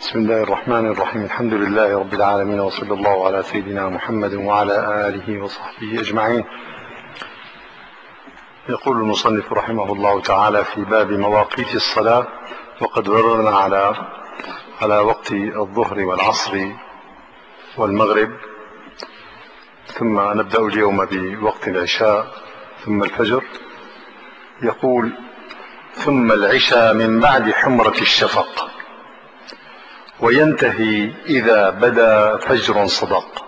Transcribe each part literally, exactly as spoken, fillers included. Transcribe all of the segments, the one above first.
بسم الله الرحمن الرحيم. الحمد لله رب العالمين، وصلى الله على سيدنا محمد وعلى آله وصحبه أجمعين. يقول المصنف رحمه الله تعالى في باب مواقيت الصلاة: وقد مررنا على على وقت الظهر والعصر والمغرب، ثم نبدأ اليوم بوقت العشاء ثم الفجر. يقول: ثم العشاء من بعد حمرة الشفق، وينتهي إذا بدا فجر صدق،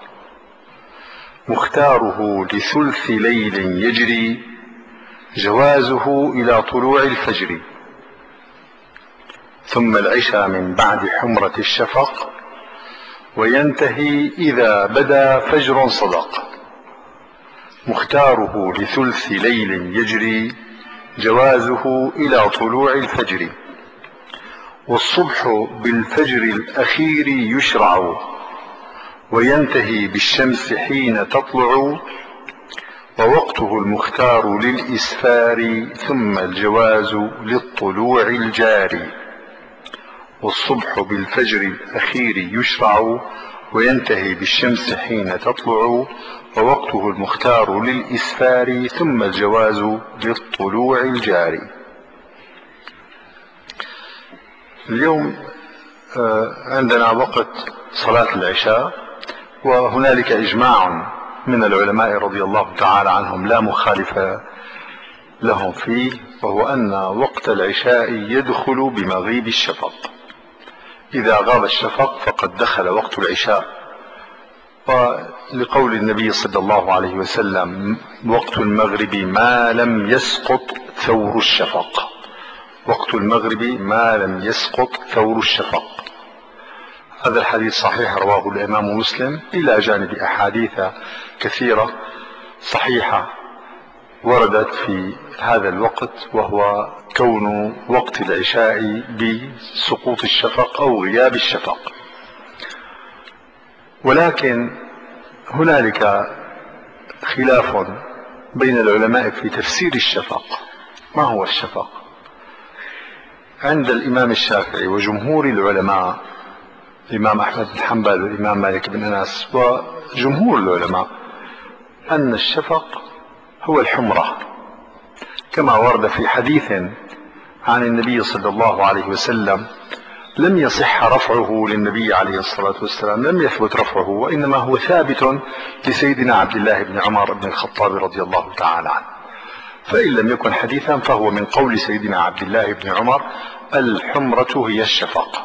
مختاره لثلث ليل يجري، جوازه إلى طلوع الفجر. ثم العشاء من بعد حمرة الشفق، وينتهي إذا بدا فجر صدق، مختاره لثلث ليل يجري، جوازه إلى طلوع الفجر. والصبح بالفجر الأخير يشرع، وينتهي بالشمس حين تطلع، ووقته المختار للإسفار، ثم الجواز للطلوع الجاري. والصبح بالفجر الأخير يشرع، وينتهي بالشمس حين تطلع، ووقته المختار للإسفار، ثم الجواز للطلوع الجاري. اليوم عندنا وقت صلاة العشاء، وهنالك إجماع من العلماء رضي الله تعالى عنهم لا مخالف لهم فيه، وهو أن وقت العشاء يدخل بمغيب الشفق. إذا غاب الشفق فقد دخل وقت العشاء، ولقول النبي صلى الله عليه وسلم: وقت المغرب ما لم يسقط ثور الشفق. وقت المغرب ما لم يسقط ثور الشفق. هذا الحديث صحيح، رواه الإمام مسلم، إلى جانب أحاديث كثيرة صحيحة وردت في هذا الوقت، وهو كون وقت العشاء بسقوط الشفق أو غياب الشفق. ولكن هنالك خلاف بين العلماء في تفسير الشفق. ما هو الشفق؟ عند الإمام الشافعي وجمهور العلماء، الإمام أحمد بن حنبل والإمام مالك بن أنس وجمهور العلماء، أن الشفق هو الحمرة، كما ورد في حديث عن النبي صلى الله عليه وسلم لم يصح رفعه للنبي عليه الصلاة والسلام، لم يثبت رفعه، وإنما هو ثابت لسيدنا عبد الله بن عمر بن الخطاب رضي الله تعالى عنه. فإن لم يكن حديثا فهو من قول سيدنا عبد الله بن عمر: الحمرة هي الشفق.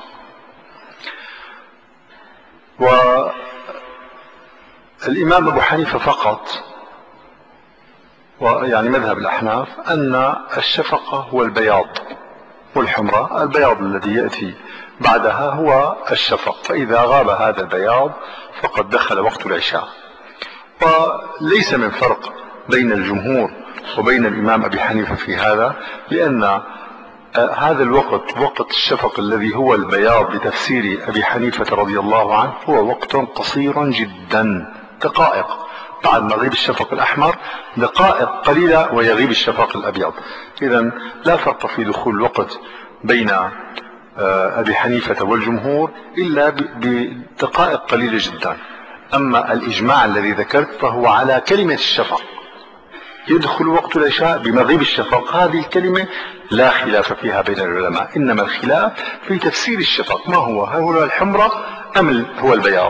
والإمام أبو حنيفة فقط، ويعني مذهب الأحناف، أن الشفق هو البياض، والحمرة البياض الذي يأتي بعدها هو الشفق. فإذا غاب هذا البياض فقد دخل وقت العشاء. وليس من فرق بين الجمهور وبين الإمام أبي حنيفة في هذا، لأن هذا الوقت، وقت الشفق الذي هو البياض بتفسير أبي حنيفة رضي الله عنه، هو وقت قصير جدا، دقائق بعد مغيب الشفق الأحمر، دقائق قليلة ويغيب الشفق الأبيض. إذن لا فرق في دخول الوقت بين أبي حنيفة والجمهور إلا بدقائق قليلة جدا. أما الإجماع الذي ذكرت فهو على كلمة الشفق، يدخل وقت العشاء بمغيب الشفق. هذه الكلمة لا خلاف فيها بين العلماء، إنما الخلاف في تفسير الشفق. ما هو؟ هل هو الحمرة أم هو البياض؟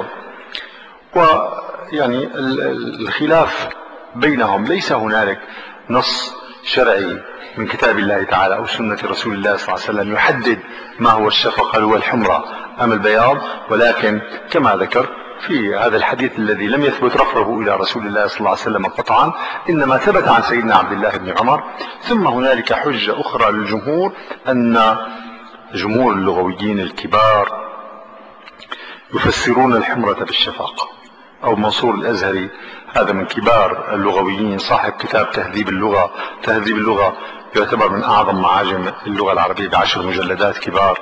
ويعني الخلاف بينهم، ليس هنالك نص شرعي من كتاب الله تعالى أو سنة رسول الله صلى الله عليه وسلم يحدد ما هو الشفق، هل هو الحمرة أم البياض. ولكن كما ذكر في هذا الحديث الذي لم يثبت رفعه إلى رسول الله صلى الله عليه وسلم قطعا، إنما ثبت عن سيدنا عبد الله بن عمر. ثم هنالك حجة أخرى للجمهور، أن جمهور اللغويين الكبار يفسرون الحمرة بالشفق. أو منصور الأزهري، هذا من كبار اللغويين، صاحب كتاب تهذيب اللغة. تهذيب اللغة يعتبر من أعظم معاجم اللغة العربية بعشر مجلدات كبار.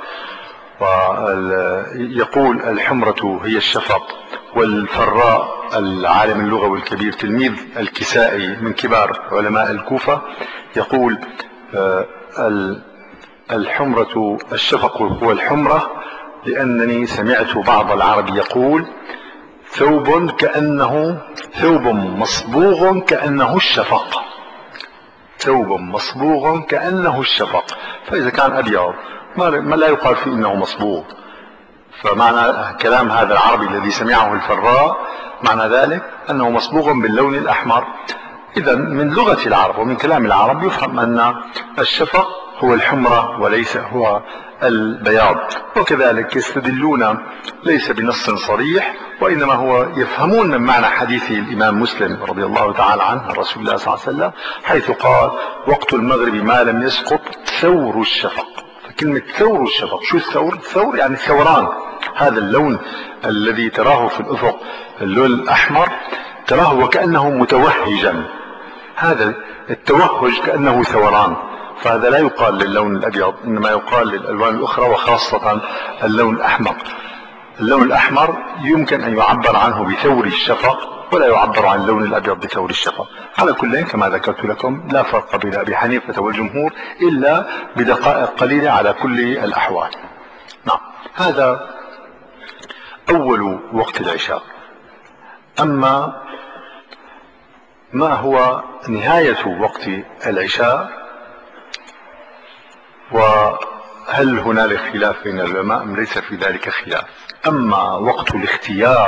ويقول الحمرة هي الشفق. والفراء العالم اللغوي الكبير تلميذ الكسائي من كبار علماء الكوفة يقول: الحمرة الشفق هو الحمرة لأنني سمعت بعض العرب يقول ثوب كأنه ثوب مصبوغ كأنه الشفق، ثوب مصبوغ كأنه الشفق، فإذا كان أبيض ما لا يقال فيه إنه مصبوغ. فمعنى كلام هذا العربي الذي سمعه الفراء معنى ذلك أنه مصبوغ باللون الأحمر. إذا من لغة العرب ومن كلام العرب يفهم أن الشفق هو الحمرة وليس هو البياض. وكذلك يستدلون ليس بنص صريح، وإنما هو يفهمون من معنى حديث الإمام مسلم رضي الله تعالى عنه عن رسول الله صلى الله عليه وسلم حيث قال وقت المغرب ما لم يسقط ثور الشفق. فكلمة ثور الشفق، شو الثور؟ الثور يعني ثوران، هذا اللون الذي تراه في الأفق اللون الأحمر تراه وكأنه متوهجا، هذا التوهج كأنه ثوران، فهذا لا يقال للون الأبيض إنما يقال للألوان الأخرى وخاصة اللون الأحمر. اللون الأحمر يمكن أن يعبر عنه بثور الشفق ولا يعبر عن اللون الأبيض بثور الشفق. على كل كما ذكرت لكم لا فرق بين أبي حنيفة والجمهور إلا بدقائق قليلة على كل الأحوال. نعم، هذا أول وقت العشاء. أما ما هو نهاية وقت العشاء وهل هنالك خلاف بين العلماء أم ليس في ذلك خلاف؟ أما وقت الاختيار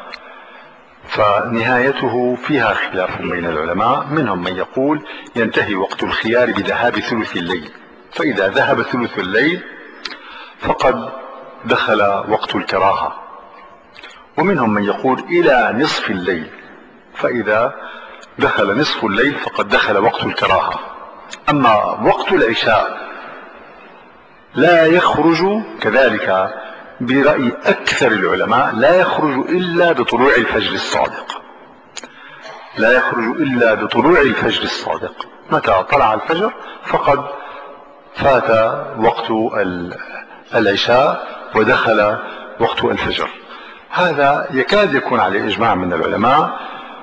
فنهايته فيها خلاف بين العلماء، منهم من يقول ينتهي وقت الخيار بذهاب ثلث الليل، فإذا ذهب ثلث الليل فقد دخل وقت الكراهة، ومنهم من يقول إلى نصف الليل، فإذا دخل نصف الليل فقد دخل وقت الكراهة. أما وقت العشاء لا يخرج كذلك برأي أكثر العلماء، لا يخرج إلا بطلوع الفجر الصادق، لا يخرج إلا بطلوع الفجر الصادق. متى طلع الفجر فقد فات وقت العشاء ودخل وقت الفجر. هذا يكاد يكون عليه إجماع من العلماء،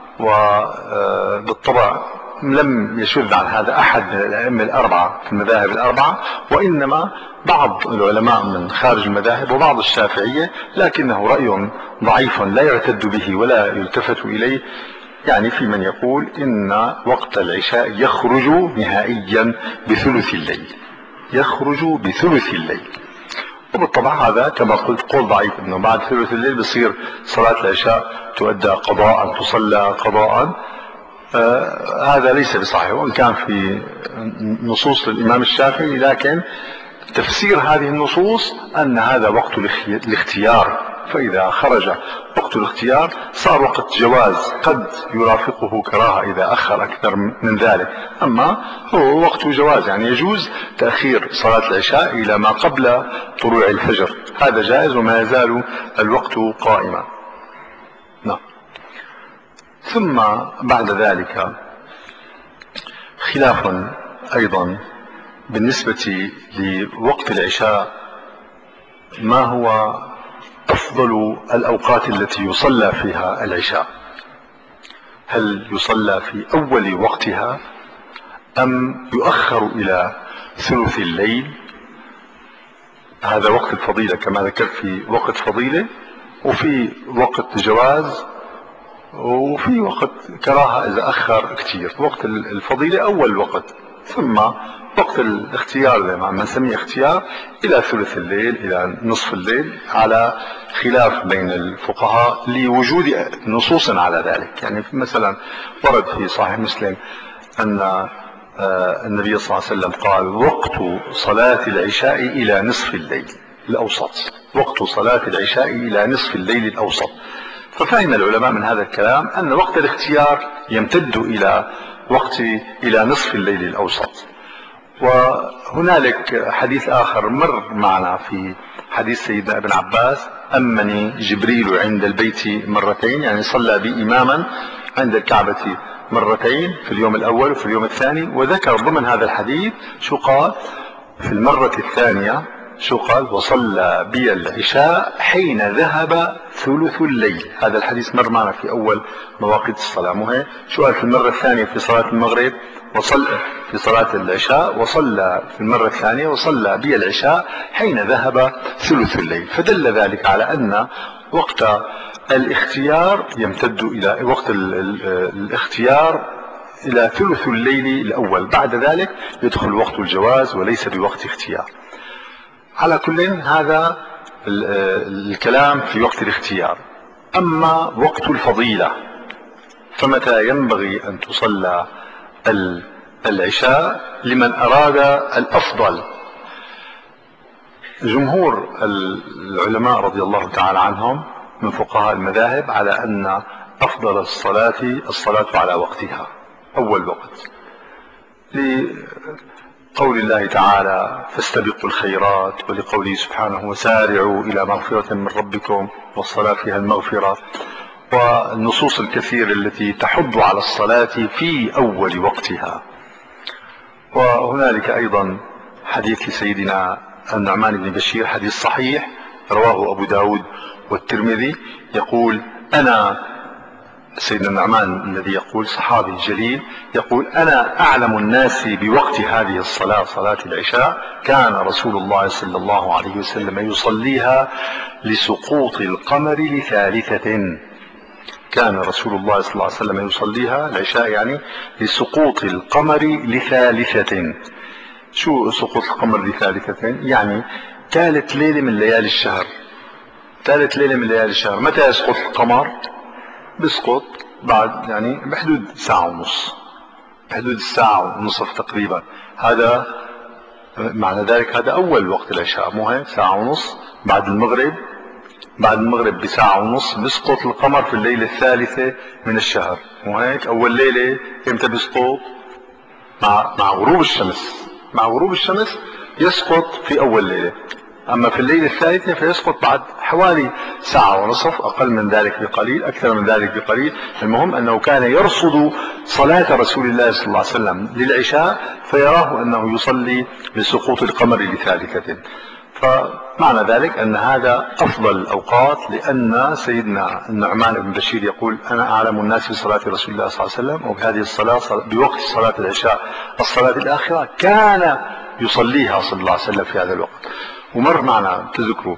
وبالطبع لم يشذ عن هذا أحد من الأئمة الأربعة في المذاهب الأربعة، وإنما بعض العلماء من خارج المذاهب وبعض الشافعية، لكنه رأي ضعيف لا يعتد به ولا يلتفت إليه. يعني في من يقول إن وقت العشاء يخرج نهائيا بثلث الليل، يخرج بثلث الليل، وبالطبع هذا كما قلت قول ضعيف، انه بعد ثلث الليل بصير صلاة العشاء تؤدى قضاء تصلى قضاء. آه هذا ليس بصحيح، وان كان في نصوص للامام الشافعي، لكن تفسير هذه النصوص ان هذا وقت الاختيار، فاذا خرج وقت الاختيار صار وقت جواز قد يرافقه كراهة اذا اخر اكثر من ذلك، اما هو وقت جواز، يعني يجوز تأخير صلاة العشاء الى ما قبل طلوع الفجر، هذا جائز وما يزال الوقت قائما. نعم. ثم بعد ذلك خلاف ايضا بالنسبة لوقت العشاء، ما هو أفضل الأوقات التي يصلى فيها العشاء؟ هل يصلى في أول وقتها أم يؤخر إلى ثلث الليل؟ هذا وقت الفضيلة كما ذكرت، في وقت فضيلة وفي وقت جواز وفي وقت كراهة إذا أخر كتير. وقت الفضيلة أول وقت، ثم وقت الاختيار زي ما نسميه اختيار الى ثلث الليل الى نصف الليل، على خلاف بين الفقهاء لوجود نصوص على ذلك. يعني مثلا ورد في صحيح مسلم ان النبي صلى الله عليه وسلم قال وقت صلاة العشاء الى نصف الليل الاوسط، وقت صلاة العشاء الى نصف الليل الاوسط. ففهم العلماء من هذا الكلام ان وقت الاختيار يمتد الى وقت الى نصف الليل الاوسط. وهنالك حديث آخر مر معنا في حديث سيدنا ابن عباس أمني جبريل عند البيت مرتين، يعني صلى بي إماما عند الكعبة مرتين في اليوم الأول وفي اليوم الثاني. وذكر ضمن هذا الحديث شو قال في المرة الثانية، شو قال وصلى بي العشاء حين ذهب ثلث الليل. هذا الحديث مر معنا في أول مواقيت الصلاة. مو هيك؟ شو قال في المرة الثانية في صلاة المغرب وصلى في صلاة العشاء وصلى في المرة الثانية وصلى بي العشاء حين ذهب ثلث الليل، فدل ذلك على أن وقت الاختيار يمتد إلى وقت الاختيار إلى ثلث الليل الأول، بعد ذلك يدخل وقت الجواز وليس بوقت اختيار. على كل هذا الكلام في وقت الاختيار. أما وقت الفضيلة فمتى ينبغي أن تصلى العشاء لمن أراد الأفضل؟ جمهور العلماء رضي الله تعالى عنهم من فقهاء المذاهب على أن أفضل الصلاة الصلاة على وقتها أول وقت، لقول الله تعالى فاستبقوا الخيرات، ولقوله سبحانه وسارعوا إلى مغفرة من ربكم، والصلاة فيها المغفرة، والنصوص الكثيرة التي تحض على الصلاة في أول وقتها. وهنالك أيضا حديث لسيدنا النعمان بن بشير، حديث صحيح رواه أبو داود والترمذي، يقول أنا سيدنا النعمان الذي يقول صحابي جليل يقول أنا أعلم الناس بوقت هذه الصلاة صلاة العشاء، كان رسول الله صلى الله عليه وسلم يصليها لسقوط القمر لثالثة. كان رسول الله صلى الله عليه وسلم يصليها العشاء يعني لسقوط القمر لثالثة. شو سقوط القمر لثالثة؟ يعني ثالث ليلة من ليالي الشهر. ثالث ليلة من ليالي الشهر متى يسقط القمر؟ بيسقط بعد يعني بحدود ساعة ونص، بحدود الساعة ونصف تقريبا. هذا معنى ذلك هذا أول وقت العشاء، مو هيك؟ ساعة ونص بعد المغرب، بعد المغرب بساعة ونص بيسقط القمر في الليلة الثالثة من الشهر، مو هيك؟ أول ليلة امتى بيسقط؟ مع مع غروب الشمس، مع غروب الشمس يسقط في أول ليلة. أما في الليلة الثالثة فيسقط بعد حوالي ساعة ونصف، أقل من ذلك بقليل، أكثر من ذلك بقليل. المهم أنه كان يرصد صلاة رسول الله صلى الله عليه وسلم للعشاء فيراه أنه يصلي لسقوط القمر لثالثة. فمعنى ذلك أن هذا أفضل الأوقات، لأن سيدنا النعمان بن بشير يقول أنا أعلم الناس بصلاة رسول الله صلى الله عليه وسلم، وبهذه الصلاة بوقت صلاة العشاء الصلاة الآخرة كان يصليها صلى الله عليه وسلم في هذا الوقت. ومر معنا تذكروا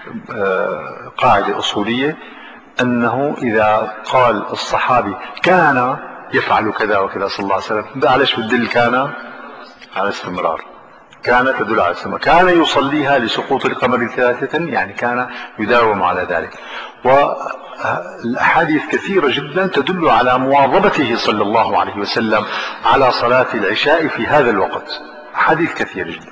قاعدة أصولية أنه إذا قال الصحابي كان يفعل كذا وكذا صلى الله عليه وسلم، ده عليش بتدل؟ كان على استمرار، كان تدل على استمرار، كان يصليها لسقوط القمر ثلاثة، يعني كان يداوم على ذلك. والأحاديث كثيرة جدا تدل على مواظبته صلى الله عليه وسلم على صلاة العشاء في هذا الوقت، أحاديث كثيرة جدا.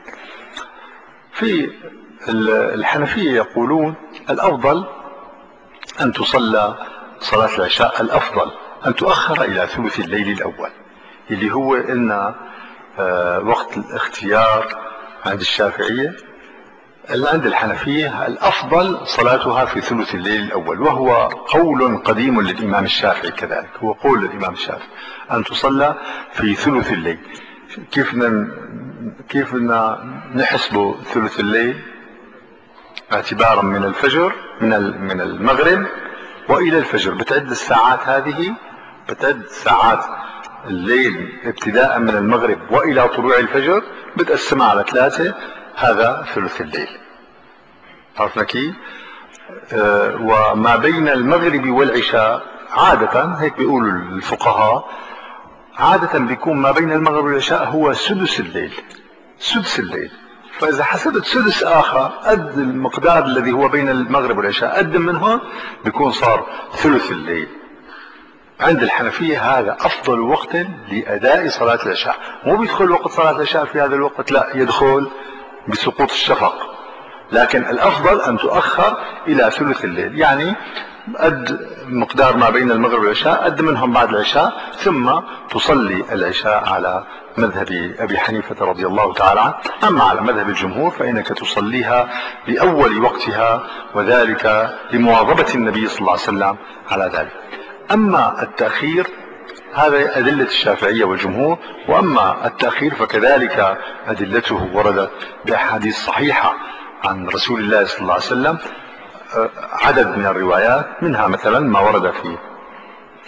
في الحنفية يقولون الأفضل أن تصلى صلاة العشاء، الأفضل أن تؤخر إلى ثلث الليل الأول، اللي هو إن وقت الاختيار عند الشافعية. عند الحنفية الأفضل صلاتها في ثلث الليل الأول، وهو قول قديم للإمام الشافعي، كذلك هو قول للإمام الشافعي أن تصلى في ثلث الليل. كيف كيف نحسب ثلث الليل؟ اعتبارا من الفجر، من من المغرب والى الفجر، بتعد الساعات هذه، بتعد ساعات الليل ابتداء من المغرب والى طلوع الفجر، بتقسمها على ثلاثة، هذا ثلث الليل. عرفنا كيف؟ آه وما بين المغرب والعشاء عادة هيك بيقولوا الفقهاء، عادة بيكون ما بين المغرب والعشاء هو سدس الليل، سدس الليل. فإذا حسبت سدس آخر قد المقدار الذي هو بين المغرب والعشاء قدم من هون، بيكون صار ثلث الليل. عند الحنفية هذا أفضل وقت لأداء صلاة العشاء. مو بيدخل وقت صلاة العشاء في هذا الوقت، لا، يدخل بسقوط الشفق، لكن الأفضل أن تؤخر إلى ثلث الليل، يعني قد مقدار ما بين المغرب والعشاء قد منهم بعد العشاء، ثم تصلي العشاء على مذهب أبي حنيفة رضي الله تعالى عنه. أما على مذهب الجمهور فإنك تصليها لأول وقتها، وذلك لمواظبة النبي صلى الله عليه وسلم على ذلك. أما التأخير هذا أدلة الشافعية والجمهور، وأما التأخير فكذلك أدلته وردت بأحاديث صحيحة عن رسول الله صلى الله عليه وسلم، عدد من الروايات، منها مثلا ما ورد في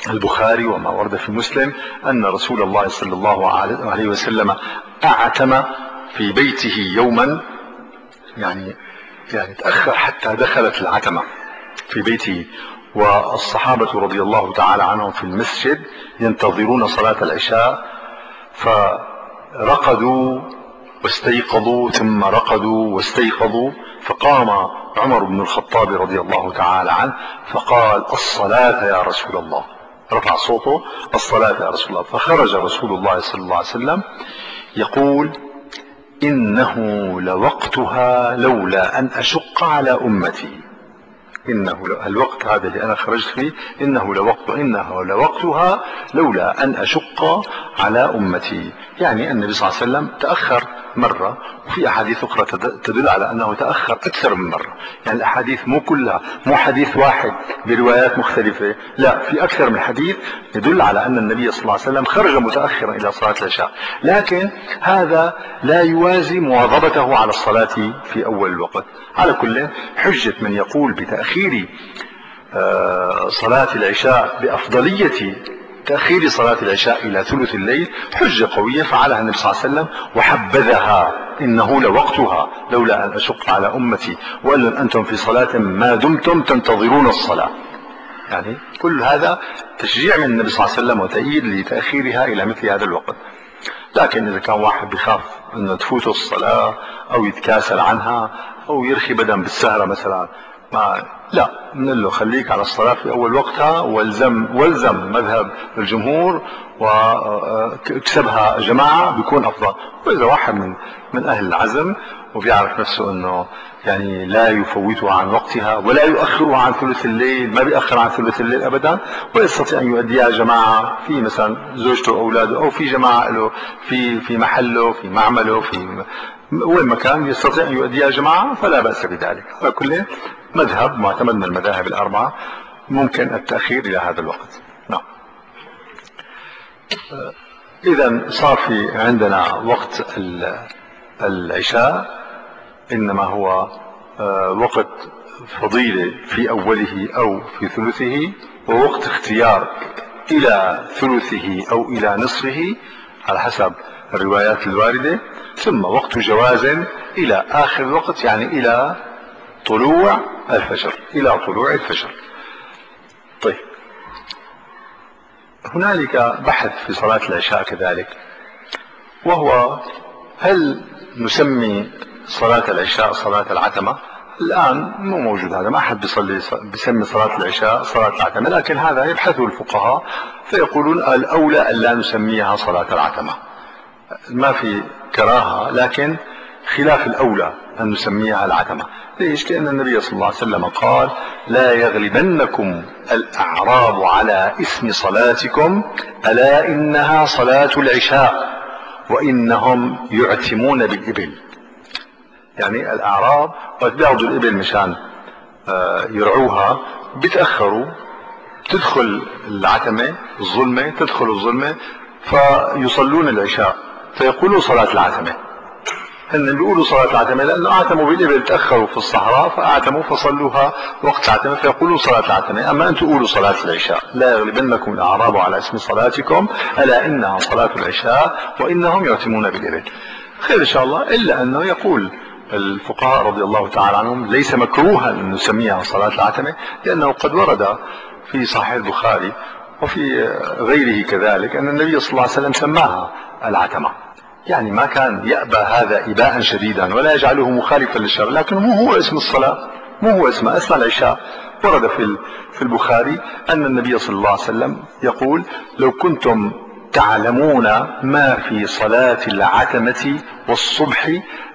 البخاري وما ورد في مسلم أن رسول الله صلى الله عليه وسلم أعتم في بيته يوما، يعني يعني تأخر حتى دخلت العتمة في بيته، والصحابة رضي الله تعالى عنهم في المسجد ينتظرون صلاة العشاء، فرقدوا واستيقظوا ثم رقدوا واستيقظوا، فقام عمر بن الخطاب رضي الله تعالى عنه فقال: الصلاة يا رسول الله، رفع صوته: الصلاة يا رسول الله. فخرج رسول الله صلى الله عليه وسلم يقول: إنه لوقتها لولا أن أشق على أمتي. إنه الوقت هذا اللي أنا خرجت فيه إنه لوقت إنه لوقتها لولا أن أشق على أمتي. يعني النبي صلى الله عليه وسلم تأخر مرة، وفي أحاديث أخرى تدل على أنه تأخر أكثر من مرة. يعني الأحاديث مو كلها مو حديث واحد بروايات مختلفة، لا، في أكثر من حديث يدل على أن النبي صلى الله عليه وسلم خرج متأخرا إلى صلاة العشاء، لكن هذا لا يوازي مواظبته على الصلاة في أول الوقت. على كل حجة من يقول بتأخير صلاة العشاء بأفضلية تأخير صلاة العشاء إلى ثلث الليل حجة قوية فعلها النبي صلى الله عليه وسلم وحبذها: إنه لوقتها لولا أن أشق على أمتي وأن أنتم في صلاة ما دمتم تنتظرون الصلاة. يعني كل هذا تشجيع من النبي صلى الله عليه وسلم وتأييد لتأخيرها إلى مثل هذا الوقت. لكن إذا كان واحد بخاف أن تفوته الصلاة أو يتكاسل عنها أو يرخي بدن بالسهرة مثلا، ما لا، من له خليك على الصلاة في أول وقتها، والزم والزم مذهب الجمهور واكسبها جماعة بيكون أفضل. وإذا واحد من من أهل العزم وبيعرف نفسه أنه يعني لا يفوتها عن وقتها ولا يؤخرها عن ثلث الليل، ما بيأخر عن ثلث الليل أبدا، ويستطيع أن يؤديها جماعة في مثلا زوجته وأولاده أو في جماعة له في في محله في معمله في وين مكان يستطيع أن يؤديها جماعة، فلا بأس بذلك. على كل مذهب معتمد من المذاهب الأربعة ممكن التأخير إلى هذا الوقت. نعم. إذا صار في عندنا وقت العشاء إنما هو وقت فضيلة في أوله أو في ثلثه، ووقت اختيار إلى ثلثه أو إلى نصفه على حسب الروايات الواردة، ثم وقت جواز إلى آخر الوقت، يعني إلى طلوع الفجر إلى طلوع الفجر. طيب، هنالك بحث في صلاة العشاء كذلك، وهو: هل نسمي صلاة العشاء صلاة العتمة؟ الآن مو موجود هذا، ما أحد بيصلي بيسمي صلاة العشاء صلاة العتمة، لكن هذا يبحثه الفقهاء فيقولون الأولى أن لا نسميها صلاة العتمة. ما في كراهة، لكن خلاف الأولى أن نسميها العتمة. ليش؟ لأن النبي صلى الله عليه وسلم قال: لا يغلبنكم الأعراب على اسم صلاتكم، ألا إنها صلاة العشاء وإنهم يعتمون بالإبل. يعني الأعراب قد بياخذوا الإبل مشان يرعوها، بيتأخروا، تدخل العتمة الظلمة تدخل الظلمة فيصلون العشاء فيقولوا صلاة العتمة. هن بيقولوا صلاة العتمة لأنه أعتموا بالإبل، تأخروا في الصحراء فأعتموا فصلوها وقت العتمة فيقولوا صلاة العتمة. أما أنتم قولوا صلاة العشاء: لا يغلبنكم الأعراب على اسم صلاتكم، ألا إنها صلاة العشاء وإنهم يعتمون بالإبل. خير إن شاء الله، إلا أنه يقول الفقهاء رضي الله تعالى عنهم: ليس مكروها أن نسميها صلاة العتمة، لأنه قد ورد في صحيح البخاري وفي غيره كذلك أن النبي صلى الله عليه وسلم سماها العتمة. يعني ما كان يأبى هذا إباء شديدا ولا يجعله مخالفا للشرع، لكن مو هو اسم الصلاة، مو هو اسم اسم العشاء. ورد في في البخاري أن النبي صلى الله عليه وسلم يقول: لو كنتم تعلمون ما في صلاة العتمة والصبح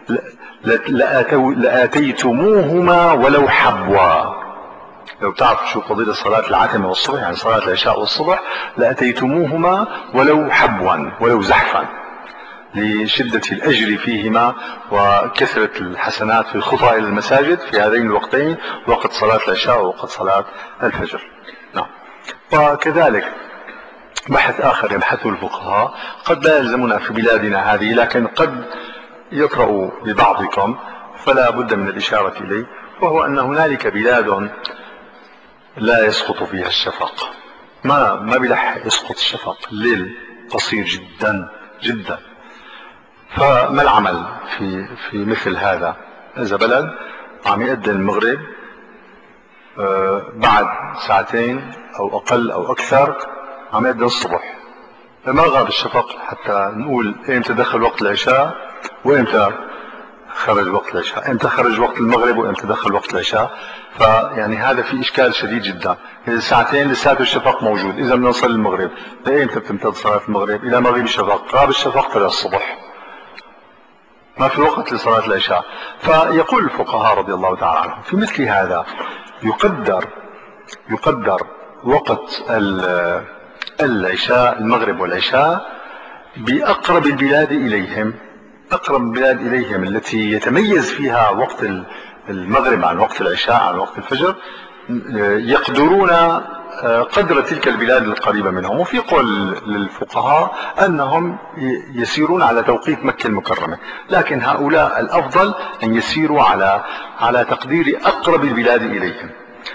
لآتيتموهما ولو حبوا. لو تعرف شو فضيلة صلاة العتمة والصبح، يعني صلاة العشاء والصبح، لأتيتموهما ولو حبوا ولو زحفا، لشدة الأجر فيهما وكثرة الحسنات في الخطى إلى المساجد في هذين الوقتين، وقت صلاة العشاء ووقت صلاة الفجر. نعم. وكذلك بحث آخر يبحثه الفقهاء قد لا يلزمنا في بلادنا هذه، لكن قد يقرأ لبعضكم فلا بد من الإشارة إليه، وهو أن هنالك بلاد لا يسقط فيها الشفق. ما ما بيلحق يسقط الشفق، الليل قصير جدا جدا. فما العمل في في مثل هذا؟ اذا بلد عم يأذن المغرب آه بعد ساعتين او اقل او اكثر عم يأذن الصبح، ما غاب الشفق حتى نقول امتى دخل وقت العشاء وامتى خرج وقت العشاء، امتى خرج وقت المغرب وامتى دخل وقت العشاء. فيعني هذا في اشكال شديد جدا. ساعتين لساته الشفق موجود، اذا بدنا نصلي المغرب لايمتى بتمتد صلاه المغرب؟ الى مغيب الشفق، غاب الشفق طلع الصبح، ما في وقت لصلاه العشاء. فيقول الفقهاء رضي الله تعالى عنهم في مثل هذا يقدر يقدر وقت العشاء، المغرب والعشاء باقرب البلاد اليهم، أقرب البلاد إليهم التي يتميز فيها وقت المغرب عن وقت العشاء عن وقت الفجر، يقدرون قدر تلك البلاد القريبة منهم. وفي قول للفقهاء أنهم يسيرون على توقيت مكة المكرمة، لكن هؤلاء الأفضل أن يسيروا على على تقدير أقرب البلاد إليهم.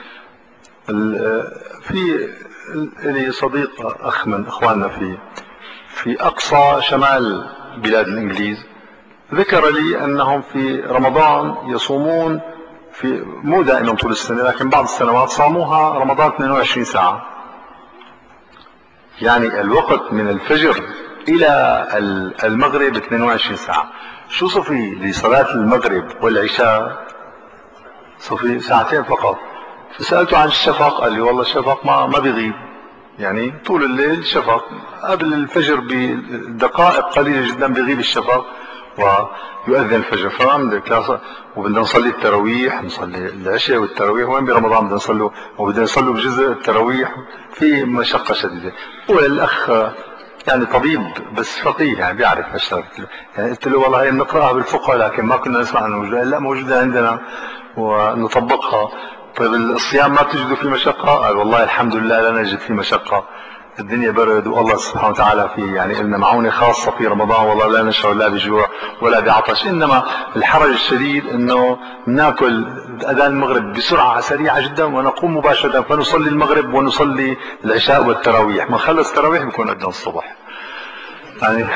في لي صديق أخ من إخواننا في في أقصى شمال بلاد الإنجليز، ذكر لي أنهم في رمضان يصومون، في مو دائما طول السنة لكن بعض السنوات صاموها رمضان اثنين وعشرين ساعة، يعني الوقت من الفجر إلى المغرب اثنين وعشرين ساعة. شو صفي لصلاة المغرب والعشاء؟ صفي ساعتين فقط. فسألته عن الشفق قال لي والله الشفق ما ما بيغيب، يعني طول الليل شفق، قبل الفجر بدقائق قليلة جدا بيغيب الشفق ويؤذن الفجر. فما وبدنا نصلي التراويح، نصلي العشاء والتراويح، وين برمضان بدنا نصلوا وبدنا نصلوا بجزء التراويح، في مشقة شديدة. هو الأخ يعني طبيب بس فقيه يعني بيعرف هالشغله، يعني قلت له والله هي بنقراها بالفقه لكن ما كنا نسمع انه موجوده. لا موجوده عندنا ونطبقها. طيب الصيام ما بتجدوا فيه مشقه؟ قال والله الحمد لله لا نجد فيه مشقه، الدنيا برد والله سبحانه وتعالى في يعني لنا معونه خاصه في رمضان، والله لا نشعر لا بجوع ولا بعطش، انما الحرج الشديد انه ناكل اذان المغرب بسرعه سريعه جدا ونقوم مباشره فنصلي المغرب ونصلي العشاء والتراويح، ما خلص التراويح بيكون اذان الصبح. يعني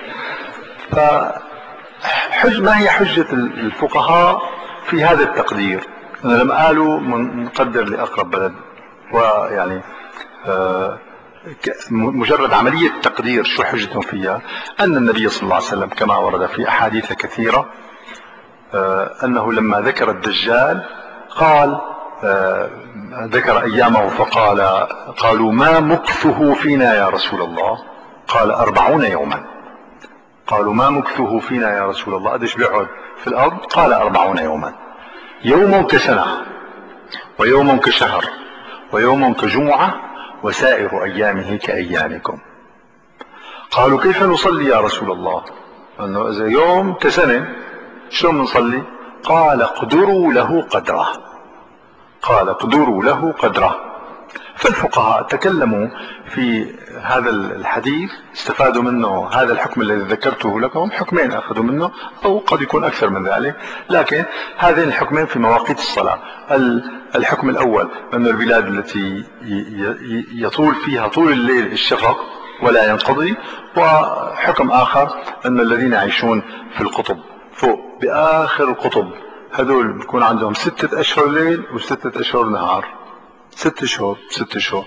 فحج ما هي حجة الفقهاء في هذا التقدير؟ أنا لما قالوا نقدر لأقرب بلد، ويعني آه مجرد عملية تقدير شو حجتهم فيها؟ أن النبي صلى الله عليه وسلم كما ورد في أحاديث كثيرة آه أنه لما ذكر الدجال قال آه ذكر أيامه فقال قالوا ما مكثه فينا يا رسول الله؟ قال أربعون يوما. قالوا ما مكثه فينا يا رسول الله؟ قديش بيقعد في الأرض؟ قال أربعون يوما، يوم كسنة ويوم كشهر ويوم كجمعة وسائر أيامه كأيامكم. قالوا كيف نصلي يا رسول الله؟ أنه إذا يوم كسنة شلون نصلي؟ قال اقدروا له قدره. قال اقدروا له قدره. فالفقهاء تكلموا في هذا الحديث، استفادوا منه هذا الحكم الذي ذكرته لكم، حكمين أخذوا منه أو قد يكون أكثر من ذلك، لكن هذين الحكمين في مواقيت الصلاة. الحكم الأول أن البلاد التي يطول فيها طول الليل الشفق ولا ينقضي، وحكم آخر أن الذين يعيشون في القطب فوق بآخر القطب هذول بيكون عندهم ستة أشهر ليل وستة أشهر نهار، ست شهور ست شهور.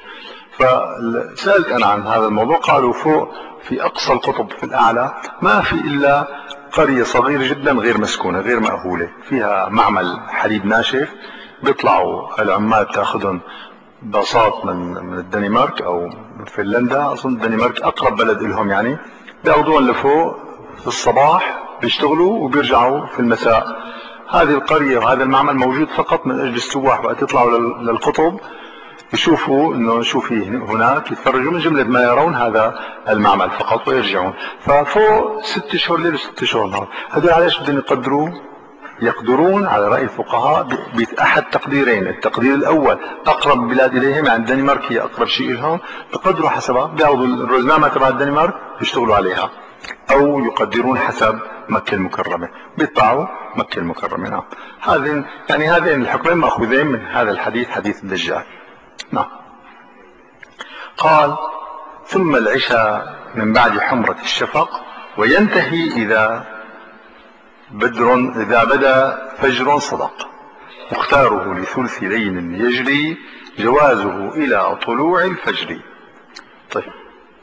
فسألت أنا عن هذا الموضوع، قالوا فوق في أقصى القطب في الأعلى ما في إلا قرية صغيرة جدا غير مسكونة غير مأهولة، فيها معمل حليب ناشف، بيطلعوا العمال تاخذهم باصات من من الدنمارك أو من فنلندا، أظن الدنمارك أقرب بلد لهم، يعني بياخذوهم لفوق في الصباح بيشتغلوا وبيرجعوا في المساء. هذه القرية وهذا المعمل موجود فقط من أجل السواح وقت يطلعوا للقطب يشوفوا انه شو في هناك، يتفرجوا من جملة ما يرون هذا المعمل فقط ويرجعون. ففوق ست شهور ليل وست شهور نهار. هذول عليش بدهم يقدروا؟ يقدرون على رأي الفقهاء بأحد تقديرين. التقدير الأول أقرب بلاد إليهم، يعني الدنمارك هي أقرب شيء لهم، بقدروا حسبها، بياخذوا الروزنامة تبع الدنمارك يشتغلوا عليها، أو يقدرون حسب مكة المكرمة بيطلعوا مكة المكرمة. نعم، هذين يعني هذين الحكمين مأخوذين من هذا الحديث، حديث الدجال. نعم. قال ثم العشاء من بعد حمرة الشفق، وينتهي إذا بدر إذا بدا فجر صدق، مختاره لثلث ليل يجري، جوازه إلى طلوع الفجر. طيب،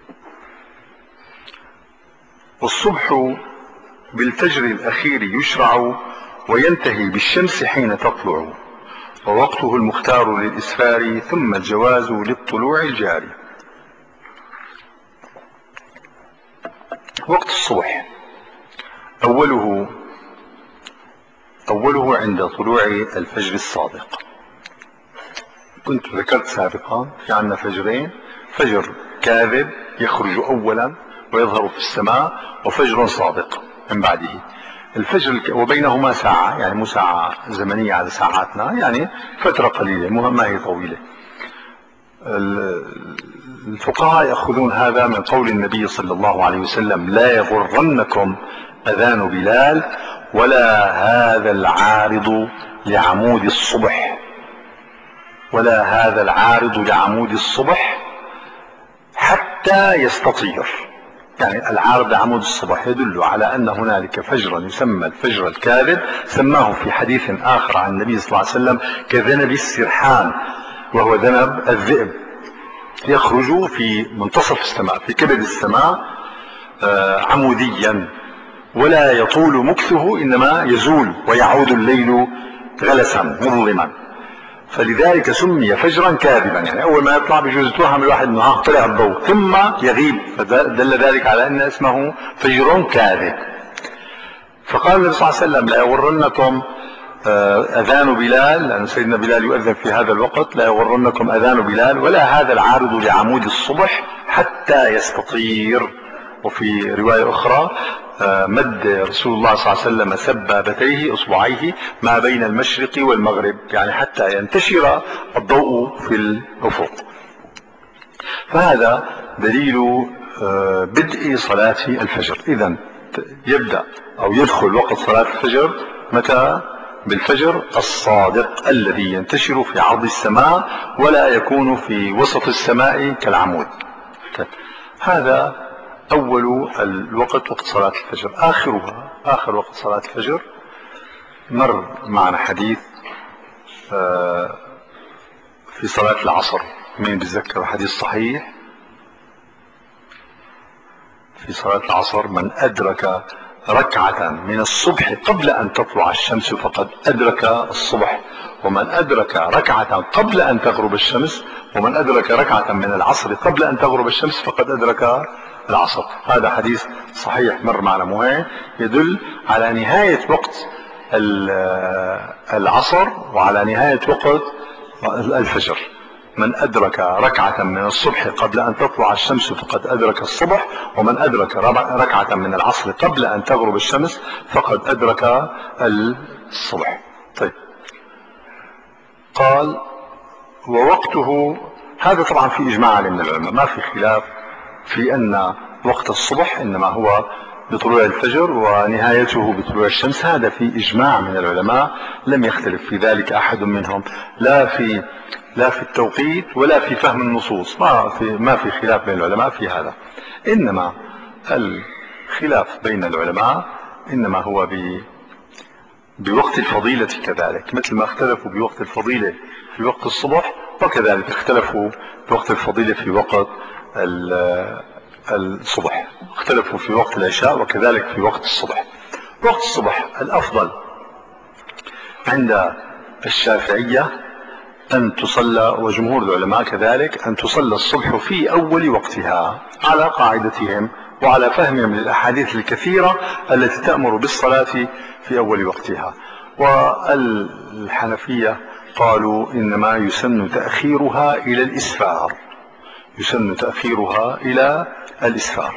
والصبح بالفجر الأخير يشرع، وينتهي بالشمس حين تطلع، ووقته المختار للإسفار، ثم الجواز للطلوع الجاري. وقت الصبح أوله أوله عند طلوع الفجر الصادق. كنت ذكرت سابقا في عنا فجرين: فجر كاذب يخرج أولا ويظهر في السماء، وفجر صادق من بعده. الفجر وبينهما ساعة، يعني مو ساعة زمنية على ساعاتنا، يعني فترة قليلة ما هي طويلة. الفقهاء يأخذون هذا من قول النبي صلى الله عليه وسلم: لا يغرنكم أذان بلال ولا هذا العارض لعمود الصبح، ولا هذا العارض لعمود الصبح حتى يستطير. يعني العارض لعمود الصبح يدل على أن هنالك فجرا يسمى الفجر الكاذب، سماه في حديث آخر عن النبي صلى الله عليه وسلم كذنب السرحان، وهو ذنب الذئب، يخرج في منتصف السماء في كبد السماء عموديا، ولا يطول مكثه، إنما يزول ويعود الليل غلسا مظلما، فلذلك سمي فجرا كاذبا. يعني أول ما يطلع بجوز توهم الواحد أنه ها طلع الضوء ثم يغيب، فدل ذلك على أن اسمه فجر كاذب. فقال النبي صلى الله عليه وسلم: لا يغرنكم أذان بلال، لأن سيدنا بلال يؤذن في هذا الوقت، لا يغرنكم أذان بلال ولا هذا العارض لعمود الصبح حتى يستطير. وفي رواية أخرى: مد رسول الله صلى الله عليه وسلم سبابتيه إصبعيه ما بين المشرق والمغرب، يعني حتى ينتشر الضوء في الأفق. فهذا دليل بدء صلاة الفجر. إذن يبدأ أو يدخل وقت صلاة الفجر متى؟ بالفجر الصادق الذي ينتشر في عرض السماء ولا يكون في وسط السماء كالعمود. هذا أول الوقت، وقت صلاة الفجر. آخرها آخر وقت صلاة الفجر مر معنا حديث في صلاة العصر. مين بيتذكر حديث صحيح في صلاة العصر؟ من أدرك ركعة من الصبح قبل أن تطلع الشمس فقد أدرك الصبح، ومن أدرك ركعة قبل أن تغرب الشمس، ومن أدرك ركعة من العصر قبل أن تغرب الشمس فقد أدرك العصر. هذا حديث صحيح مر معنا مهم، يدل على نهاية وقت العصر وعلى نهاية وقت الفجر. من أدرك ركعة من الصبح قبل أن تطلع الشمس فقد أدرك الصبح، ومن أدرك ركعة من العصر قبل أن تغرب الشمس فقد أدرك الصبح. طيب، قال ووقته، هذا طبعا في إجماع من العلماء، ما في خلاف في أن وقت الصبح إنما هو بطلوع الفجر ونهايته بطلوع الشمس. هذا في إجماع من العلماء، لم يختلف في ذلك أحد منهم، لا في لا في التوقيت ولا في فهم النصوص، ما في ما في خلاف بين العلماء في هذا. إنما الخلاف بين العلماء إنما هو ب بوقت الفضيلة كذلك، مثل ما اختلفوا بوقت الفضيلة في وقت الصبح، وكذلك اختلفوا بوقت الفضيلة في وقت الصبح، اختلفوا في وقت العشاء وكذلك في وقت الصبح. وقت الصبح الأفضل عند الشافعية أن تصلى، وجمهور العلماء كذلك، أن تصلى الصبح في أول وقتها على قاعدتهم وعلى فهمهم للأحاديث الكثيرة التي تأمر بالصلاة في أول وقتها. والحنفية قالوا إنما يسن تأخيرها إلى الإسفار، يسن تأخيرها إلى الإسفار.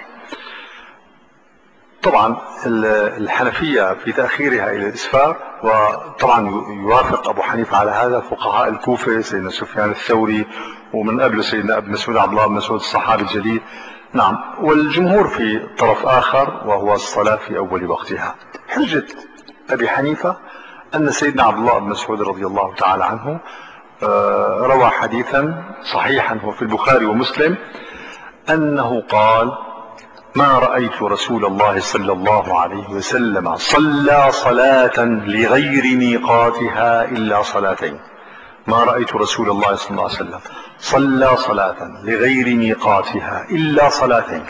طبعا الحنفية في تأخيرها إلى الإسفار، وطبعا يوافق أبو حنيفة على هذا فقهاء الكوفة، سيدنا سفيان الثوري، ومن قبله سيدنا ابن مسعود عبد الله بن مسعود الصحابي الجليل. نعم، والجمهور في طرف آخر وهو الصلاة في أول وقتها. حجة أبي حنيفة أن سيدنا عبد الله بن مسعود رضي الله تعالى عنه روى حديثا صحيحا هو في البخاري ومسلم أنه قال: ما رأيت رسول الله صلى الله عليه وسلم صلى صلاة لغير ميقاتها إلا صلاتين. ما رأيت رسول الله صلى الله عليه وسلم صلى صلاة لغير ميقاتها إلا صلاتين.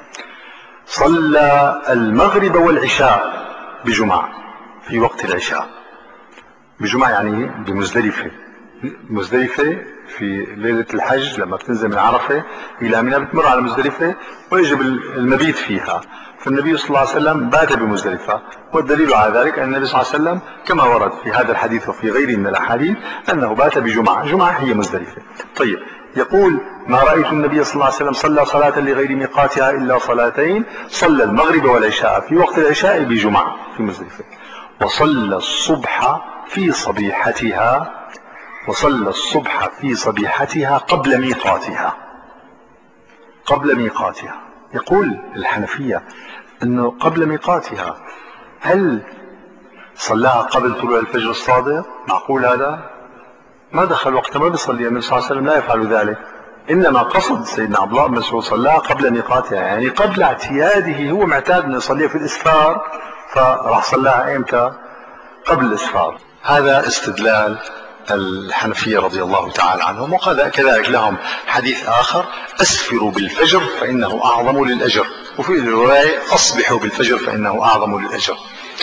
صلى المغرب والعشاء بجمعة في وقت العشاء، بجمعة يعني بمزدلفة. مزدلفة في ليلة الحج لما بتنزل من عرفة إلى منى بتمر على مزدلفة ويجب المبيت فيها، فالنبي صلى الله عليه وسلم بات بمزدلفة، والدليل على ذلك أن النبي صلى الله عليه وسلم كما ورد في هذا الحديث وفي غيره من الأحاديث أنه بات بجمعة. جمعة هي مزدلفة. طيب، يقول: ما رأيت النبي صلى الله عليه وسلم صلى صلاة لغير ميقاتها إلا صلاتين. صلى المغرب والعشاء في وقت العشاء بجمعة في مزدلفة، وصلى الصبح في صبيحتها وصلى الصبح في صبيحتها قبل ميقاتها قبل ميقاتها. يقول الحنفية أنه قبل ميقاتها، هل صلاها قبل طلوع الفجر الصادق؟ معقول هذا؟ ما دخل وقت ما بيصلي النبي صلى الله عليه وسلم، لا يفعل ذلك، إنما قصد سيدنا عبد الله بن مسعود صلاها قبل ميقاتها، يعني قبل اعتياده. هو معتاد أن يصليها في الإسفار، فراح صلاها إمتى؟ قبل الإسفار. هذا استدلال الحنفية رضي الله تعالى عنهم. وكذلك لهم حديث آخر: أسفروا بالفجر فإنه أعظم للأجر، وفي الرواية: أصبحوا بالفجر فإنه أعظم للأجر.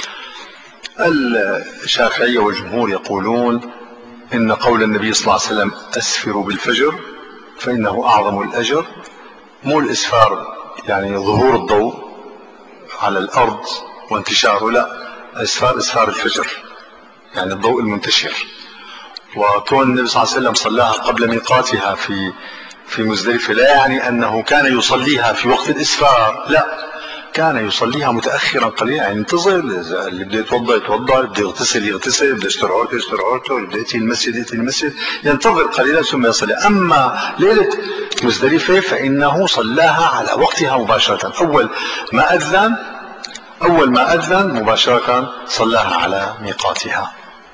الشافعية والجمهور يقولون إن قول النبي صلى الله عليه وسلم أسفروا بالفجر فإنه أعظم للأجر مو الإسفار يعني ظهور الضوء على الأرض وانتشاره، لا، إسفار إسفار الفجر يعني الضوء المنتشر. وكون النبي صلى الله عليه وسلم صلاها قبل ميقاتها في في مزدلفة لا يعني أنه كان يصليها في وقت الإسفار، لا، كان يصليها متأخرا قليلا، يعني ينتظر اللي بده يتوضا يتوضا، اللي بده يغتسل يغتسل، اللي بده يستر عورته يستر عورته، اللي بده يأتي المسجد يأتي المسجد، ينتظر قليلا ثم يصلي. أما ليلة مزدلفة فإنه صلاها على وقتها مباشرة، أول ما أذن أول ما أذن مباشرة صلاها على ميقاتها.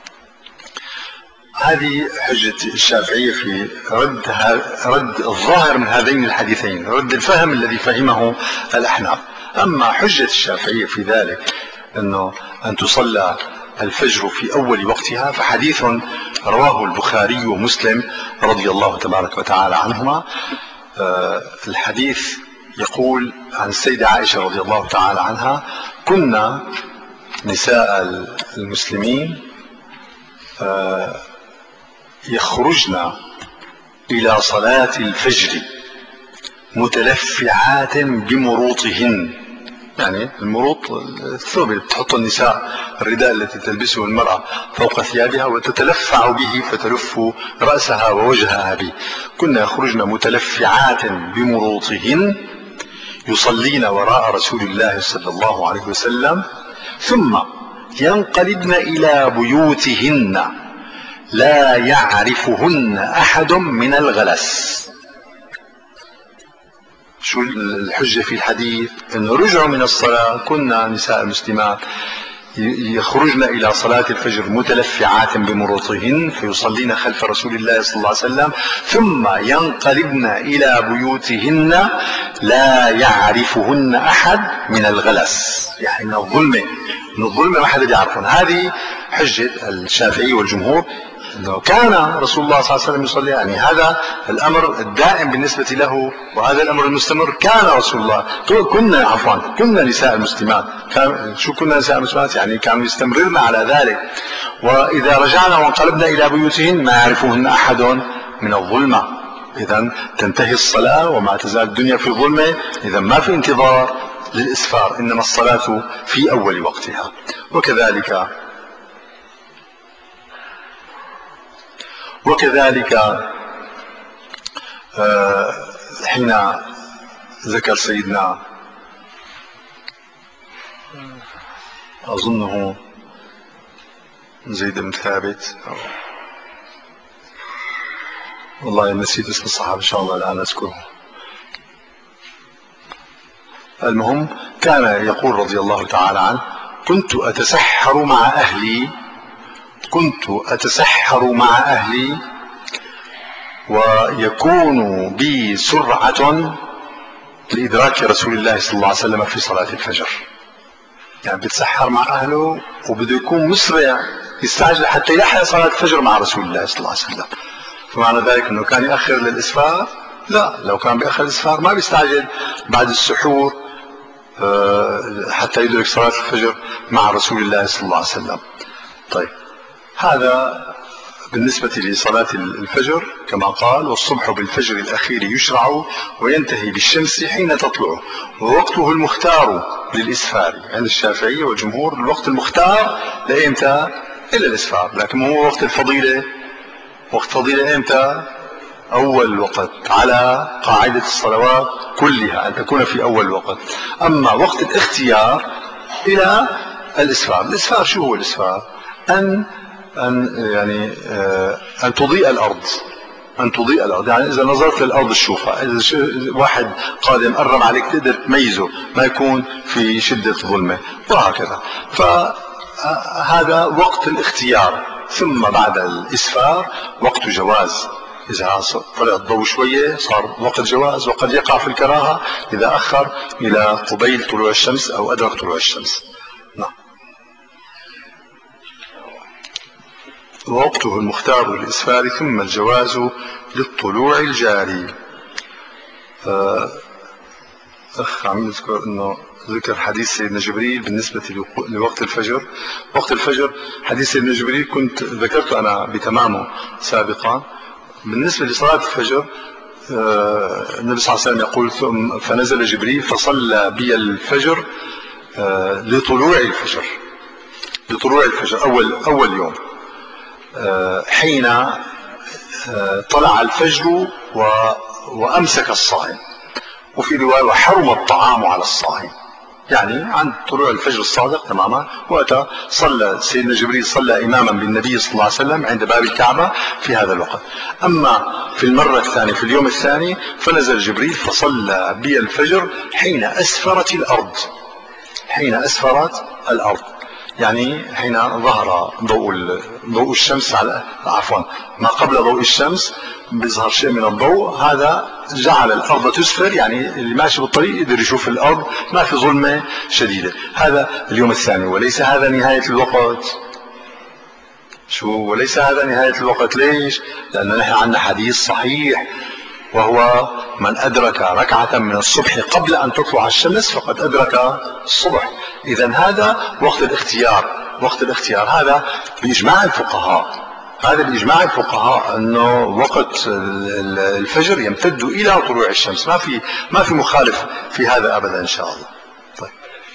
هذه حجة الشافعية في رد رد الظاهر من هذين الحديثين، رد الفهم الذي فهمه الأحناف. أما حجة الشافعية في ذلك أنه أن تصلى الفجر في أول وقتها، فحديث رواه البخاري ومسلم رضي الله تبارك وتعالى عنهما. الحديث يقول عن السيدة عائشة رضي الله تعالى عنها: كنا نساء المسلمين يخرجن إلى صلاة الفجر متلفعات بمروطهن، يعني المروط الثوب اللي بتحط النساء، الرداء التي تلبسه المرأة فوق ثيابها وتتلفع به فتلف رأسها ووجهها به. كنا يخرجن متلفعات بمروطهن يصلين وراء رسول الله صلى الله عليه وسلم، ثم ينقلبن إلى بيوتهن لا يعرفهن أحد من الغلس. شو الحجة في الحديث؟ أنه رجعوا من الصلاة، كنا نساء المسلمات يخرجن إلى صلاة الفجر متلفعات بمروطهن فيصلين خلف رسول الله صلى الله عليه وسلم، ثم ينقلبن إلى بيوتهن لا يعرفهن أحد من الغلس، يعني من الظلمة من الظلمة ما حدا يعرفون. هذه حجة الشافعي والجمهور، أنه كان رسول الله صلى الله عليه وسلم يصلي، يعني هذا الأمر الدائم بالنسبة له، وهذا الأمر المستمر. كان رسول الله كنا عفوا كنا نساء المسلمات، كان شو كنا نساء المسلمات يعني كانوا يستمررن على ذلك. وإذا رجعنا وانقلبنا إلى بيوتهن ما يعرفهن أحد من الظلمة، إذا تنتهي الصلاة وما تزال الدنيا في ظلمة، إذا ما في انتظار للإسفار، إنما الصلاة في أول وقتها. وكذلك وكذلك آه حين ذكر سيدنا أظنه زيد بن ثابت، والله نسيت اسم الصحابي، إن شاء الله الآن أذكره. المهم كان يقول رضي الله تعالى عنه: كنت أتسحر مع أهلي كنت أتسحر مع أهلي ويكون بي سرعة لإدراك رسول الله صلى الله عليه وسلم في صلاة الفجر. يعني بيتسحر مع أهله وبده يكون مسرع يستعجل حتى يحيى صلاة الفجر مع رسول الله صلى الله عليه وسلم. فمعنى ذلك أنه كان يأخر للإسفار؟ لا، لو كان بيأخر الإسفار ما بيستعجل بعد السحور حتى يدرك صلاة الفجر مع رسول الله صلى الله عليه وسلم. طيب، هذا بالنسبة لصلاة الفجر كما قال: والصبح بالفجر الأخير يشرع وينتهي بالشمس حين تطلع ووقته المختار للإسفار. عند الشافعية والجمهور الوقت المختار لإمتى؟ إلا الإسفار، لكن هو وقت الفضيلة. وقت فضيلة إمتى؟ أول وقت على قاعدة الصلوات كلها أن تكون في أول وقت. أما وقت الاختيار إلى الإسفار. الإسفار شو هو الإسفار؟ أن أن يعني أن تضيء الأرض، أن تضيء الأرض. يعني إذا نظرت للأرض تشوفها، إذا واحد قادم قرب عليك تقدر تميزه، ما يكون في شدة ظلمة وهكذا. فهذا وقت الاختيار. ثم بعد الإسفار وقت جواز. إذا طلع الضوء شوية صار وقت جواز، وقد يقع في الكراهة إذا أخر إلى قبيل طلوع الشمس أو أدرك طلوع الشمس. نعم. ووقته المختار للإسفار ثم الجواز للطلوع الجاري. أخ عم يذكر أنه ذكر حديث سيدنا جبريل بالنسبة لوقت الفجر. وقت الفجر حديث سيدنا جبريل كنت ذكرت أنا بتمامه سابقا. بالنسبة لصلاة الفجر النبي صلى الله عليه وسلم يقول: فنزل جبريل فصلى بي الفجر لطلوع الفجر. لطلوع الفجر أول, أول يوم حين طلع الفجر وأمسك الصائم. وفي رواية: وحرم الطعام على الصائم. يعني عند طلوع الفجر الصادق تماما وقتها صلى سيدنا جبريل صلى إماما بالنبي صلى الله عليه وسلم عند باب الكعبة في هذا الوقت. أما في المرة الثانية في اليوم الثاني فنزل جبريل فصلى بي الفجر حين أسفرت الأرض. حين أسفرت الأرض يعني حين ظهر ضوء ضوء الشمس على عفوا ما قبل ضوء الشمس بيظهر شيء من الضوء، هذا جعل الأرض تسفر. يعني اللي ماشي بالطريق يقدر يشوف الأرض، ما في ظلمة شديدة. هذا اليوم الثاني. وليس هذا نهاية الوقت. شو وليس هذا نهاية الوقت؟ ليش؟ لأن نحن عندنا حديث صحيح وهو: من أدرك ركعة من الصبح قبل أن تطلع الشمس فقد أدرك الصبح. إذن هذا وقت الاختيار. وقت الاختيار هذا بإجماع الفقهاء. هذا بإجماع الفقهاء أنه وقت الفجر يمتد إلى طلوع الشمس. ما في ما في مخالف في هذا أبدا إن شاء الله. طيب.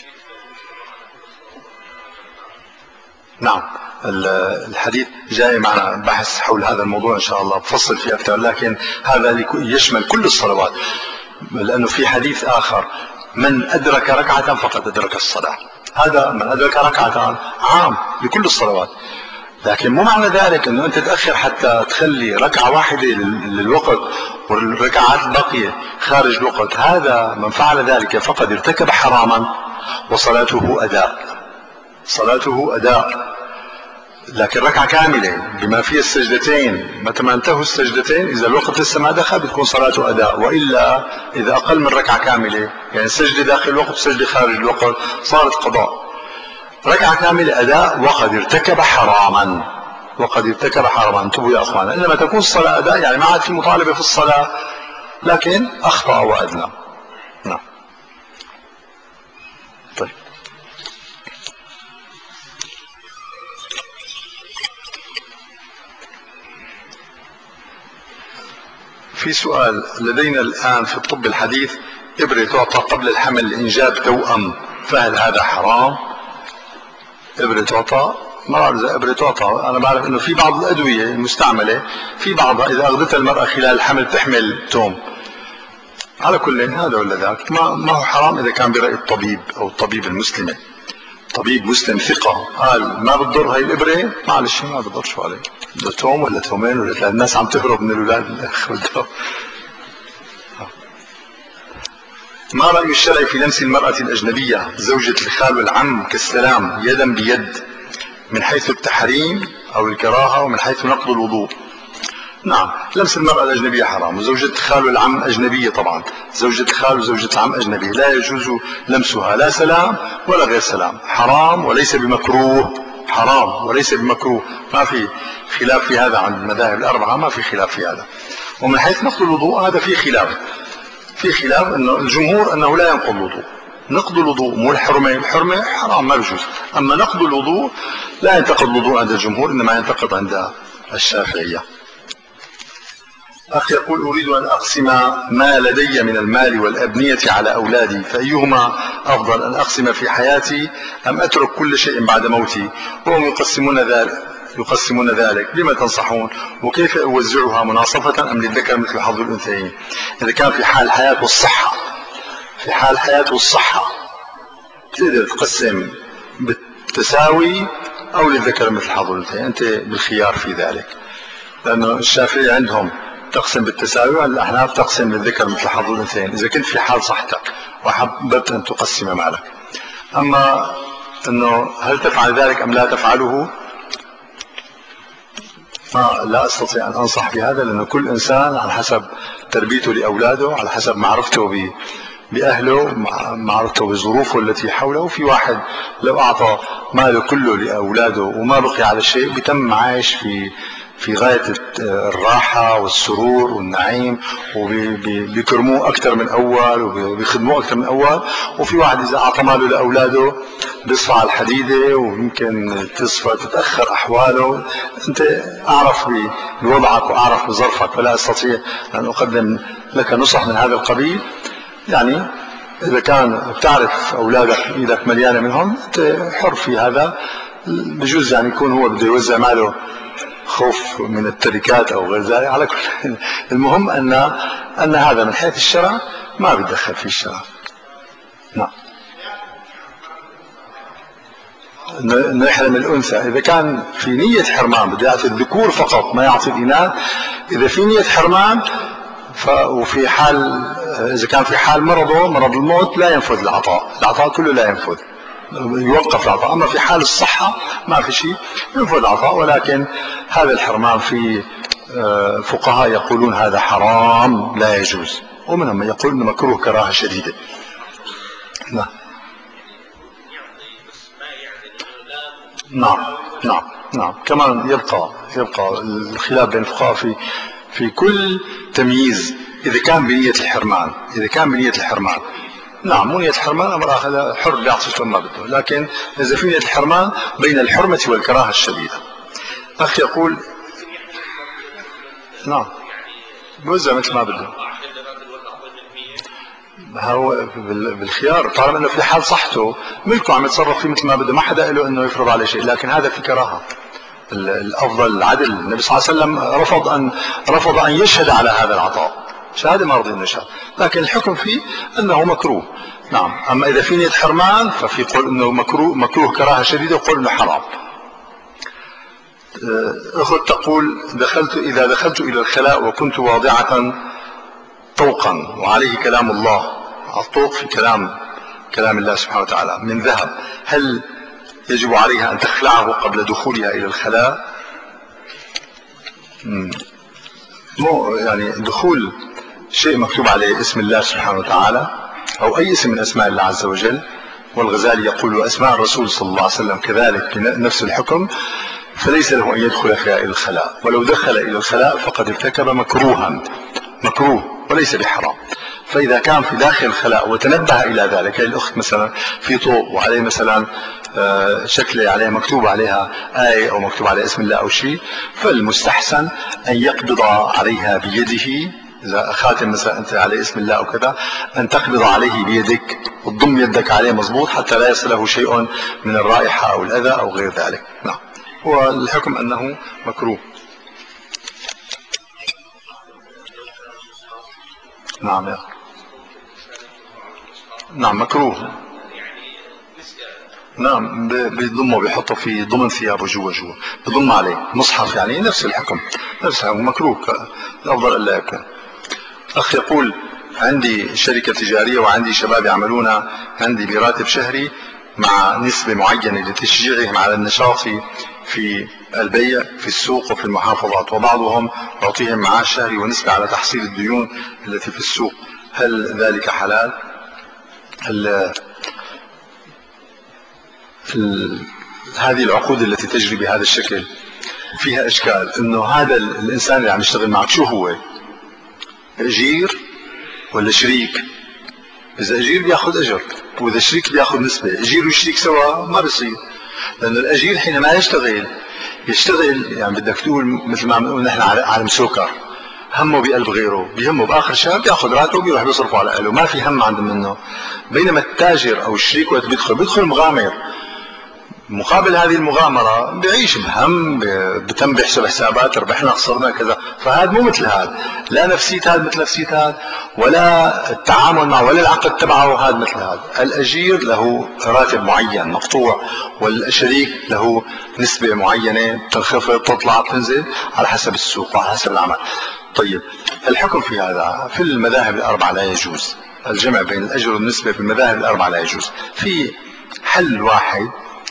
نعم، الحديث جاي معنا بحث حول هذا الموضوع إن شاء الله بفصل فيه أكثر، لكن هذا يشمل كل الصلوات، لأنه في حديث آخر: من أدرك ركعة فقد أدرك الصلاة. هذا من أدرك ركعة عام لكل الصلوات. لكن مو معنى ذلك أنه أنت تأخر حتى تخلي ركعة واحدة للوقت والركعات الباقية خارج الوقت. هذا من فعل ذلك فقد ارتكب حراما وصلاته أداء. صلاته أداء. لكن ركعة كاملة بما فيها السجدتين، متى ما انتهوا السجدتين إذا الوقت لسه ما دخل بتكون صلاته أداء. وإلا إذا أقل من ركعة كاملة، يعني سجدة داخل الوقت وسجدة خارج الوقت، صارت قضاء. ركعة كاملة أداء وقد ارتكب حراما. وقد ارتكب حراما. انتبهوا يا أخوانا، إنما تكون الصلاة أداء يعني ما عاد في مطالبة في الصلاة، لكن أخطأ وأذنب. نعم. طيب. في سؤال: لدينا الآن في الطب الحديث إبرة تعطى قبل الحمل لإنجاب توأم، فهل هذا حرام؟ إبرة تعطى؟ ما بعرف إذا إبرة تعطى. أنا بعرف إنه في بعض الأدوية المستعملة في بعضها إذا أخذتها المرأة خلال الحمل تحمل توم. على كل هذا ولا ذاك ما, ما هو حرام إذا كان برأي الطبيب أو الطبيب المسلمة. طبيب مسلم ثقة قال ما بتضر هاي الإبرة، معلش ما بتضر. شو عليه؟ ده توم ولا تومين ولا ثلاث؟ الناس عم تهرب من الأولاد. ما رأي الشرع في لمس المرأة الأجنبية زوجة الخال والعم كالسلام يدا بيد، من حيث التحريم أو الكراهة ومن حيث نقض الوضوء؟ نعم، لمس المرأة الأجنبية حرام، وزوجة خال العم أجنبية طبعا، زوجة الخال وزوجة العم أجنبية لا يجوز لمسها، لا سلام ولا غير سلام، حرام وليس بمكروه، حرام وليس بمكروه، ما في خلاف في هذا عند المذاهب الأربعة، ما في خلاف في هذا. ومن حيث نقض الوضوء هذا في خلاف، في خلاف انه الجمهور انه لا ينقض الوضوء، نقض الوضوء مو الحرمة، الحرمة حرام ما بيجوز، اما نقض الوضوء لا ينتقض الوضوء عند الجمهور، انما ينتقض عند الشافعية. أخ يقول أريد أن أقسم ما لدي من المال والأبنية على أولادي، فأيهما أفضل، أن أقسم في حياتي أم أترك كل شيء بعد موتي؟ وهم يقسمون ذلك يقسمون ذلك بما تنصحون، وكيف أوزعها مناصفة أم للذكر مثل حظ الأنثيين؟ إذا كان في حال الحياة والصحة، في حال الحياة والصحة تقدر تقسم بالتساوي أو للذكر مثل حظ الأنثيين، أنت بالخيار في ذلك، لأنه الشافعي عندهم تقسم بالتساوي، والأحناف تقسم للذكر مثل حظ الأنثيين إذا كنت في حال صحتك وحببت أن تقسم مالك. أما أنه هل تفعل ذلك أم لا تفعله، ما لا أستطيع أن أنصح بهذا، لأن كل إنسان على حسب تربيته لأولاده، على حسب معرفته بأهله، معرفته بظروفه التي حوله. في واحد لو أعطى ماله كله لأولاده وما بقي على شيء بتم عايش في في غاية الراحة والسرور والنعيم، وبيكرموه أكثر من أول وبيخدموه أكثر من أول. وفي واحد إذا أعطى ماله لأولاده بيصفى على الحديدة ويمكن تصفى تتأخر أحواله. أنت أعرف بوضعك وأعرف بظرفك، فلا أستطيع أن أقدم لك نصح من هذا القبيل. يعني إذا كان بتعرف أولادك إيدك مليانة منهم أنت حر في هذا، بجوز يعني يكون هو بده يوزع ماله خوف من التركات أو غير ذلك. على كل المهم أن أن هذا من حيث الشرع ما بيتدخل في الشرع. نعم، انه يحرم الانثى اذا كان في نية حرمان، بده يعطي الذكور فقط ما يعطي الاناث. اذا في نية حرمان ف وفي حال اذا كان في حال مرضه مرض الموت لا ينفذ العطاء، العطاء كله لا ينفذ، يوقف العطاء. اما في حال الصحة ما في شيء ينفذ العطاء، ولكن هذا الحرمان في فقهاء يقولون هذا حرام لا يجوز، ومنهم من يقول انه مكروه كراهة شديدة. نعم نعم نعم نعم كمان يبقى يبقى الخلاف بين الفقهاء في في كل تمييز. اذا كان بنية الحرمان، اذا كان بنية الحرمان نعم، مو نية الحرمان امر اخر حر بيعطي ما بده، لكن اذا في نية الحرمان بين الحرمة والكراهة الشديدة. اخ يقول نعم بوزع مثل ما بده، هو بالخيار طالما انه في حال صحته ملكه عم يتصرف فيه مثل ما بده، ما حدا له انه يفرض عليه شيء، لكن هذا في كراهه. الافضل العدل، النبي صلى الله عليه وسلم رفض ان رفض ان يشهد على هذا العطاء، شهاده ما رضي انه يشهد، لكن الحكم فيه انه مكروه. نعم، اما اذا في نية حرمان ففي قول انه مكروه مكروه كراهه شديده، وقول انه حرام. اخت تقول دخلت اذا دخلت الى الخلاء وكنت واضعه طوقا وعليه كلام الله، الطوق في كلام كلام الله سبحانه وتعالى من ذهب، هل يجب عليها أن تخلعه قبل دخولها إلى الخلاء؟ مو يعني دخول شيء مكتوب عليه اسم الله سبحانه وتعالى أو أي اسم من أسماء الله عز وجل، والغزالي يقول أسماء الرسول صلى الله عليه وسلم كذلك نفس الحكم، فليس له أن يدخل فيها إلى الخلاء، ولو دخل إلى الخلاء فقد ارتكب مكروها، مكروه وليس بحرام. فإذا كان في داخل الخلاء وتنبه إلى ذلك، الأخت مثلا في طوق وعليه مثلا شكله عليه مكتوب عليها آية أو مكتوب عليها اسم الله أو شيء، فالمستحسن أن يقبض عليها بيده. إذا خاتم مثلا أنت عليه اسم الله أو كذا، أن تقبض عليه بيدك وتضم يدك عليه مضبوط حتى لا يصله شيء من الرائحة أو الأذى أو غير ذلك. نعم، والحكم أنه مكروه. نعم يا نعم مكروه. نعم بيضمه بيحطه في ضمن ثيابه جوا جوا بضم عليه مصحف، يعني نفس الحكم نفس الحكم مكروه، الأفضل ألا يكون. أخ يقول عندي شركة تجارية وعندي شباب يعملون عندي براتب شهري مع نسبة معينة لتشجيعهم على النشاط في البيع في السوق وفي المحافظات، وبعضهم يعطيهم معاش شهري ونسبة على تحصيل الديون التي في السوق، هل ذلك حلال؟ ال ال هذه العقود التي تجري بهذا الشكل فيها اشكال، انه هذا الانسان اللي عم يشتغل معك شو هو؟ اجير ولا شريك؟ اذا اجير بياخذ اجر، واذا شريك بياخذ نسبة. اجير وشريك سوا ما بصير، لأن الأجير حينما يشتغل يشتغل يعني بدك تقول مثل ما عم نقول نحن عالم سوكر، همه بقلب غيره، بيهمه بآخر الشهر بياخذ راتبه وبيروح بيصرفه على أهله، ما في هم عنده منه. بينما التاجر أو الشريك وقت بيدخل بيدخل مغامر، مقابل هذه المغامرة بيعيش بهم، بتم بيحسب حسابات ربحنا خسرنا كذا. فهذا مو مثل هذا، لا نفسية هذا مثل نفسية هذا، ولا التعامل معه ولا العقد تبعه هذا مثل هذا. الأجير له راتب معين مقطوع، والشريك له نسبة معينة تنخفض تطلع تنزل على حسب السوق وعلى حسب العمل. طيب الحكم في هذا في المذاهب الأربعة لا يجوز، الجمع بين الأجر والنسبة في المذاهب الأربعة لا يجوز. في حل واحد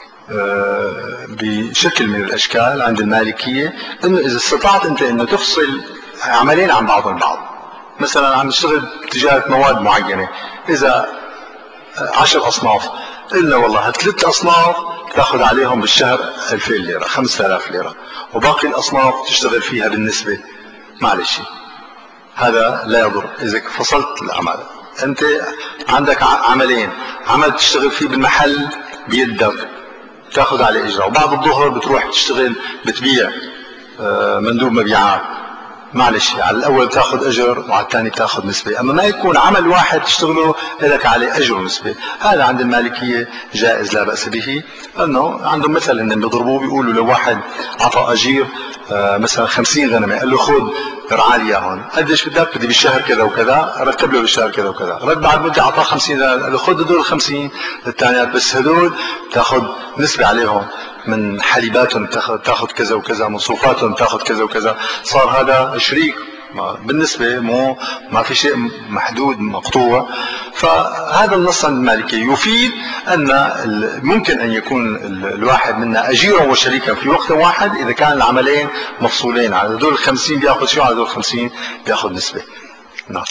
بشكل من الاشكال عند المالكية، انه اذا استطعت انت انه تفصل عملين عن بعض البعض، مثلا عم تشتغل تجارة مواد معينة، اذا عشر اصناف قلنا والله هالثلاث اصناف تاخذ عليهم بالشهر ألفين ليرة خمسة آلاف ليرة، وباقي الاصناف تشتغل فيها بالنسبة، معلش هذا لا يضر. اذا فصلت العمل، انت عندك عملين، عمل تشتغل فيه بالمحل بيدك تاخذ عليه اجره، وبعد الظهر بتروح تشتغل بتبيع مندوب مبيعات، معلش على الاول تاخذ اجر وعلى الثاني تاخذ نسبه. اما ما يكون عمل واحد تشتغله لك عليه اجر ونسبه، هذا عند المالكيه جائز لا باس به. انه عندهم مثل انهم بيضربوه، بيقولوا لو واحد عطى اجير مثلا خمسين غنمه، قال له خذ ارعى لي اياهم، قديش بدك؟ بدي بالشهر كذا وكذا، رتب له بالشهر كذا وكذا، رد بعد مده اعطاه خمسين، قال له خذ هدول خمسين الثانيات، بس هدول تاخذ نسبه عليهم من حليباتهم، تاخذ تاخذ كذا وكذا، مصروفاتهم تاخذ كذا وكذا. صار هذا شريك بالنسبه، مو ما في شيء محدود مقطوع. فهذا النص عند المالكيه يفيد ان ممكن ان يكون الواحد منا اجيرا وشريكا في وقت واحد اذا كان العملين مفصولين، على هذول الخمسين بياخذ شيء وعلى هذول الخمسين بياخذ نسبه. نعم.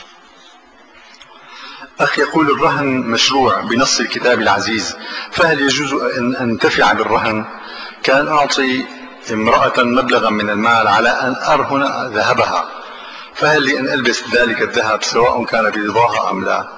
أخ يقول الرهن مشروع بنص الكتاب العزيز، فهل يجوز أن أنتفع بالرهن؟ كان أعطي امرأة مبلغا من المال على أن أرهن ذهبها، فهل لي أن ألبس ذلك الذهب سواء كان برضاها أم لا؟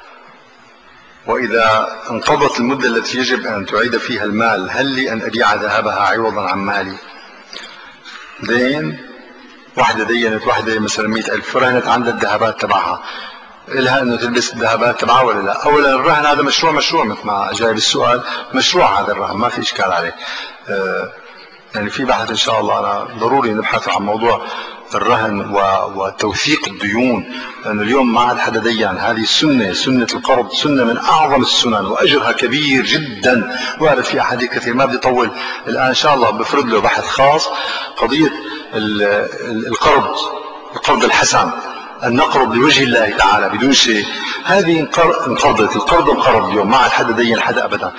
وإذا انقضت المدة التي يجب أن تعيد فيها المال، هل لي أن أبيع ذهبها عوضا عن مالي؟ دين واحدة دينت واحدة مثلا مئة ألف، رهنت عندها الذهبات تبعها، إلها أنه تلبس الذهبات تبعها ولا لا؟ أولا الرهن هذا مشروع، مشروع مثل ما جاي بالسؤال، مشروع هذا الرهن، ما في إشكال عليه. آه يعني في بحث إن شاء الله، أنا ضروري نبحث عن موضوع الرهن وتوثيق الديون، لأنه اليوم ما عاد حدا دين. هذه السنة، سنة القرض، سنة من أعظم السنن وأجرها كبير جدا، وارد في أحاديث كثير. ما بدي أطول الآن، إن شاء الله بفرد له بحث خاص. قضية القرض، القرض الحسن، أن نقرض لوجه الله تعالى بدون شيء، هذه انقرضت. القرض انقرض اليوم، ما عاد حدا دين حدا أبدا،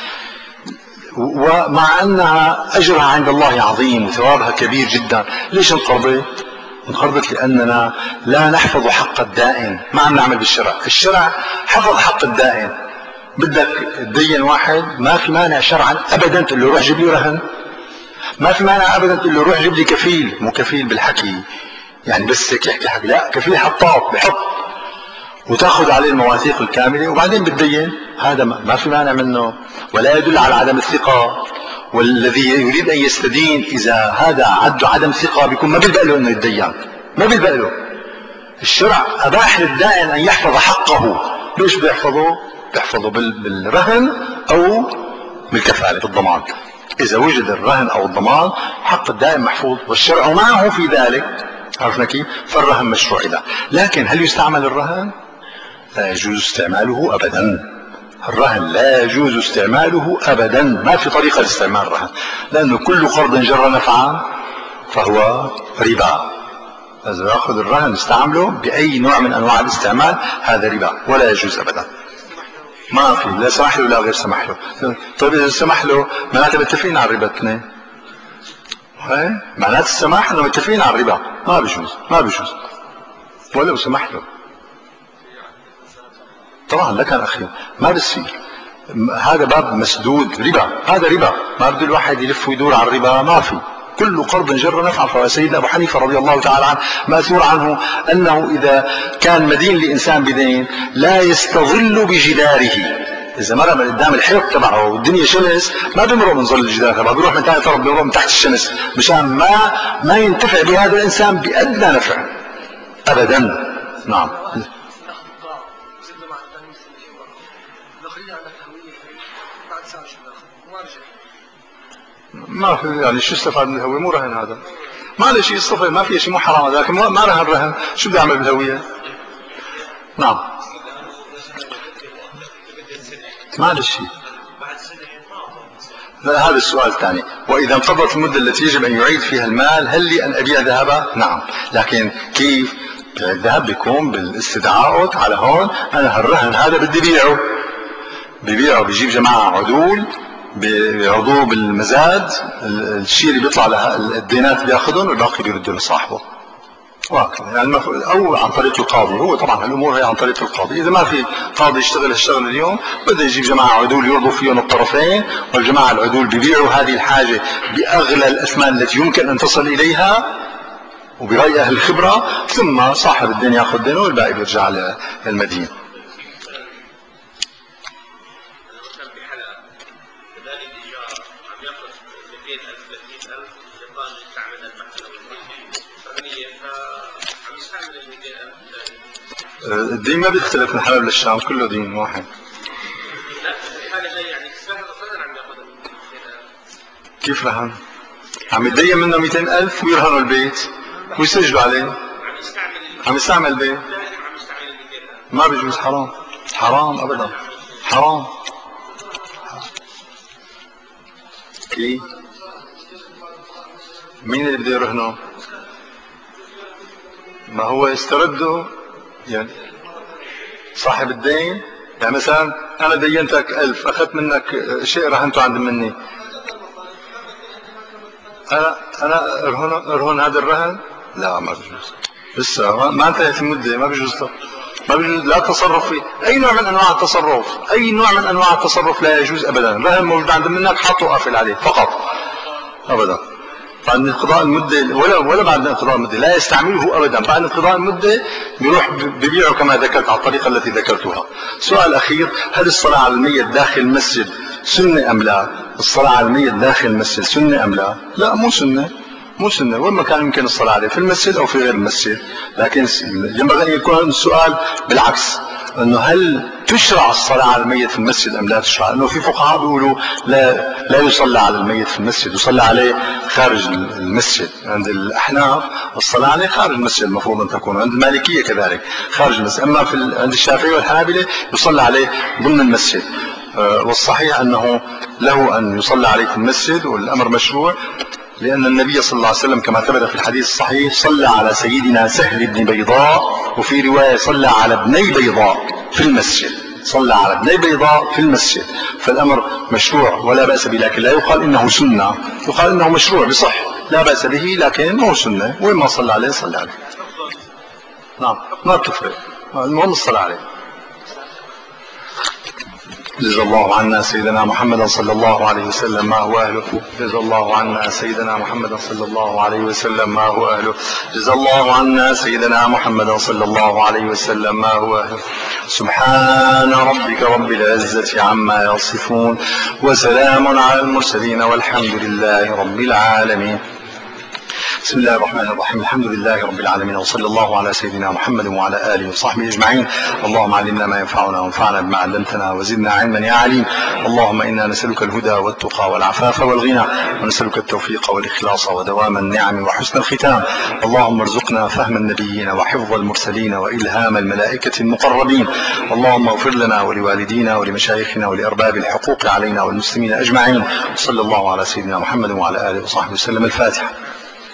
ومع أنها أجرها عند الله عظيم وثوابها كبير جدا. ليش انقرضت؟ انقرضت لأننا لا نحفظ حق الدائن، ما عم نعمل بالشرع. الشرع حفظ حق الدائن. بدك تدين واحد، ما في مانع شرعا أبدا تقول له روح جيب لي رهن، ما في مانع أبدا تقول له روح جيب لي كفيل، مو كفيل بالحكي يعني بس هيك يحكي حكي، لا، كفيل حطاط بحط وتاخذ عليه المواثيق الكاملة وبعدين بتدين. هذا ما في مانع منه، ولا يدل على عدم الثقة. والذي يريد أن يستدين إذا هذا عنده عدم ثقة بيكون ما بيلبق له أنه يتدين، ما بيلبق له. الشرع أباح للدائن أن يحفظ حقه. ليش بيحفظه؟ بيحفظه بالرهن أو بالكفالة، بالضمان. إذا وجد الرهن أو الضمان حق الدائن محفوظ، والشرع معه في ذلك. عرفنا كيف؟ فالرهن مشروع إذا. لكن هل يستعمل الرهن؟ لا يجوز استعماله أبدا. الرهن لا يجوز استعماله أبدا، ما في طريقة لاستعمال الرهن، لأنه كل قرض جر نفعا فهو ربا. إذا يأخذ الرهن يستعمله بأي نوع من أنواع الاستعمال، هذا ربا ولا يجوز أبدا. ما في لا سمح له لا غير سمح له. طيب إذا سمح له معناته متفقين على الربا اثنين، معناته السماح انه متفقين على الربا، ما بيجوز ما بيجوز ولو سمحت له. طبعا لك اخي ما بصير، هذا باب مسدود ربا، هذا ربا، ما بده الواحد يلف ويدور على الربا، ما في. كل قرض جر نفعا فهو. سيدنا ابو حنيفه رضي الله تعالى عنه ماثور عنه انه اذا كان مدين لانسان بدين لا يستظل بجداره، اذا مر من قدام الحيط تبعه والدنيا شمس ما بيمرق من ظل الجدار تبعه، بيروح من ثاني طرف، بيمرق من تحت الشمس، مشان ما ما ينتفع بهذا الانسان بادنى نفع ابدا. نعم. ما في يعني شو استفاد من الهوية؟ مو رهن هذا، ما له شيء يصطفى، ما في شيء، مو حرام هذا، لكن ما رهن رهن، شو بدي اعمل بالهوية؟ نعم ما له شيء. لا هذا السؤال الثاني. واذا انقضت المدة التي يجب ان يعيد فيها المال هل لي ان ابيع ذهبه؟ نعم، لكن كيف؟ الذهب بيكون بالاستدعاء على هون، انا هالرهن هذا بدي بيعه، ببيعه، بيجيب جماعة عدول بيعرضوه بالمزاد، الشيء اللي بيطلع الدينات بياخذهم والباقي بيردوا لصاحبه وهكذا يعني، او عن طريق القاضي. هو طبعا الامور هي عن طريق القاضي، اذا ما في قاضي يشتغل الشغل اليوم بده يجيب جماعه عدول يرضوا فيهم الطرفين، والجماعه العدول بيبيعوا هذه الحاجه باغلى الاثمان التي يمكن ان تصل اليها وبراي اهل الخبره، ثم صاحب الدين ياخذ دينه والباقي بيرجع للمدين. الدين ما بيختلف من حلب للشام، كله دين واحد. كيف رهن؟ عم يتدين منه مئتين ألف ويرهنوا البيت ويسجلوا عليه، عم يستعمل البيت، ما بيجوز، حرام حرام ابدا حرام. كيف؟ مين اللي بده يرهنه؟ ما هو يسترده يعني صاحب الدين. يعني مثلا انا دينتك ألف، اخذت منك شيء رهنته عند مني، انا انا ارهن ارهن هذا الرهن؟ لا ما بيجوز، لسه ما انتهت المده، ما بيجوز، ما بيجوز لا تصرف فيه، اي نوع من انواع التصرف، اي نوع من انواع التصرف لا يجوز ابدا. رهن موجود عند منك حاطه قافل عليه فقط ابدا. بعد انقضاء المده ولا ولا بعد انقضاء المده لا يستعمله ابدا، بعد انقضاء المده بيروح ببيعه كما ذكرت على الطريقه التي ذكرتها. سؤال اخير، هل الصلاه على الميت داخل المسجد سنه ام لا؟ الصلاه على الميت داخل المسجد سنه ام لا؟ لا مو سنه، مو سنه، وين ما كان يمكن الصلاه عليه، في المسجد او في غير المسجد. لكن ينبغي ان يكون السؤال بالعكس، انه هل تشرع الصلاة على الميت في المسجد ام لا تشرع؟ انه في فقهاء بيقولوا لا لا يصلى على الميت في المسجد، يصلى عليه خارج المسجد. عند الاحناف الصلاة عليه خارج المسجد المفروض ان تكون، عند المالكية كذلك خارج المسجد، اما في عند الشافعي والحنابلة يصلى عليه ضمن المسجد. والصحيح انه له ان يصلى عليه في المسجد، والامر مشروع، لأن النبي صلى الله عليه وسلم كما ثبت في الحديث الصحيح صلى على سيدنا سهل بن بيضاء، وفي رواية صلى على ابني بيضاء في المسجد، صلى على ابني بيضاء في المسجد. فالأمر مشروع ولا بأس به، لكن لا يقال إنه سنة، يقال إنه مشروع بصح لا بأس به، لكن مو سنة، وين ما صلى عليه صلى عليه. نعم ما بتفرق، المهم الصلاة عليه. جزا الله عنا سيدنا محمدا صلى الله عليه وسلم ما هو أهله. جزا الله عنا سيدنا محمدا صلى الله عليه وسلم ما هو أهله. جزا الله عنا سيدنا محمدا صلى الله عليه وسلم ما هو أهله. سبحان ربك رب العزة عما يصفون، وسلام على المرسلين، والحمد لله رب العالمين. بسم الله الرحمن الرحيم. الحمد لله رب العالمين، وصلى الله على سيدنا محمد وعلى آله وصحبه أجمعين. اللهم علمنا ما ينفعنا وانفعنا بما علمتنا وزدنا علما يا عليم. اللهم إنا نسألك الهدى والتقى والعفاف والغنى، ونسألك التوفيق والإخلاص ودوام النعم وحسن الختام. اللهم ارزقنا فهم النبيين وحفظ المرسلين وإلهام الملائكة المقربين. اللهم اغفر لنا ولوالدينا ولمشايخنا ولأرباب الحقوق علينا والمسلمين أجمعين. صلى الله على سيدنا محمد وعلى آله وصحبه وسلم. الفاتحة.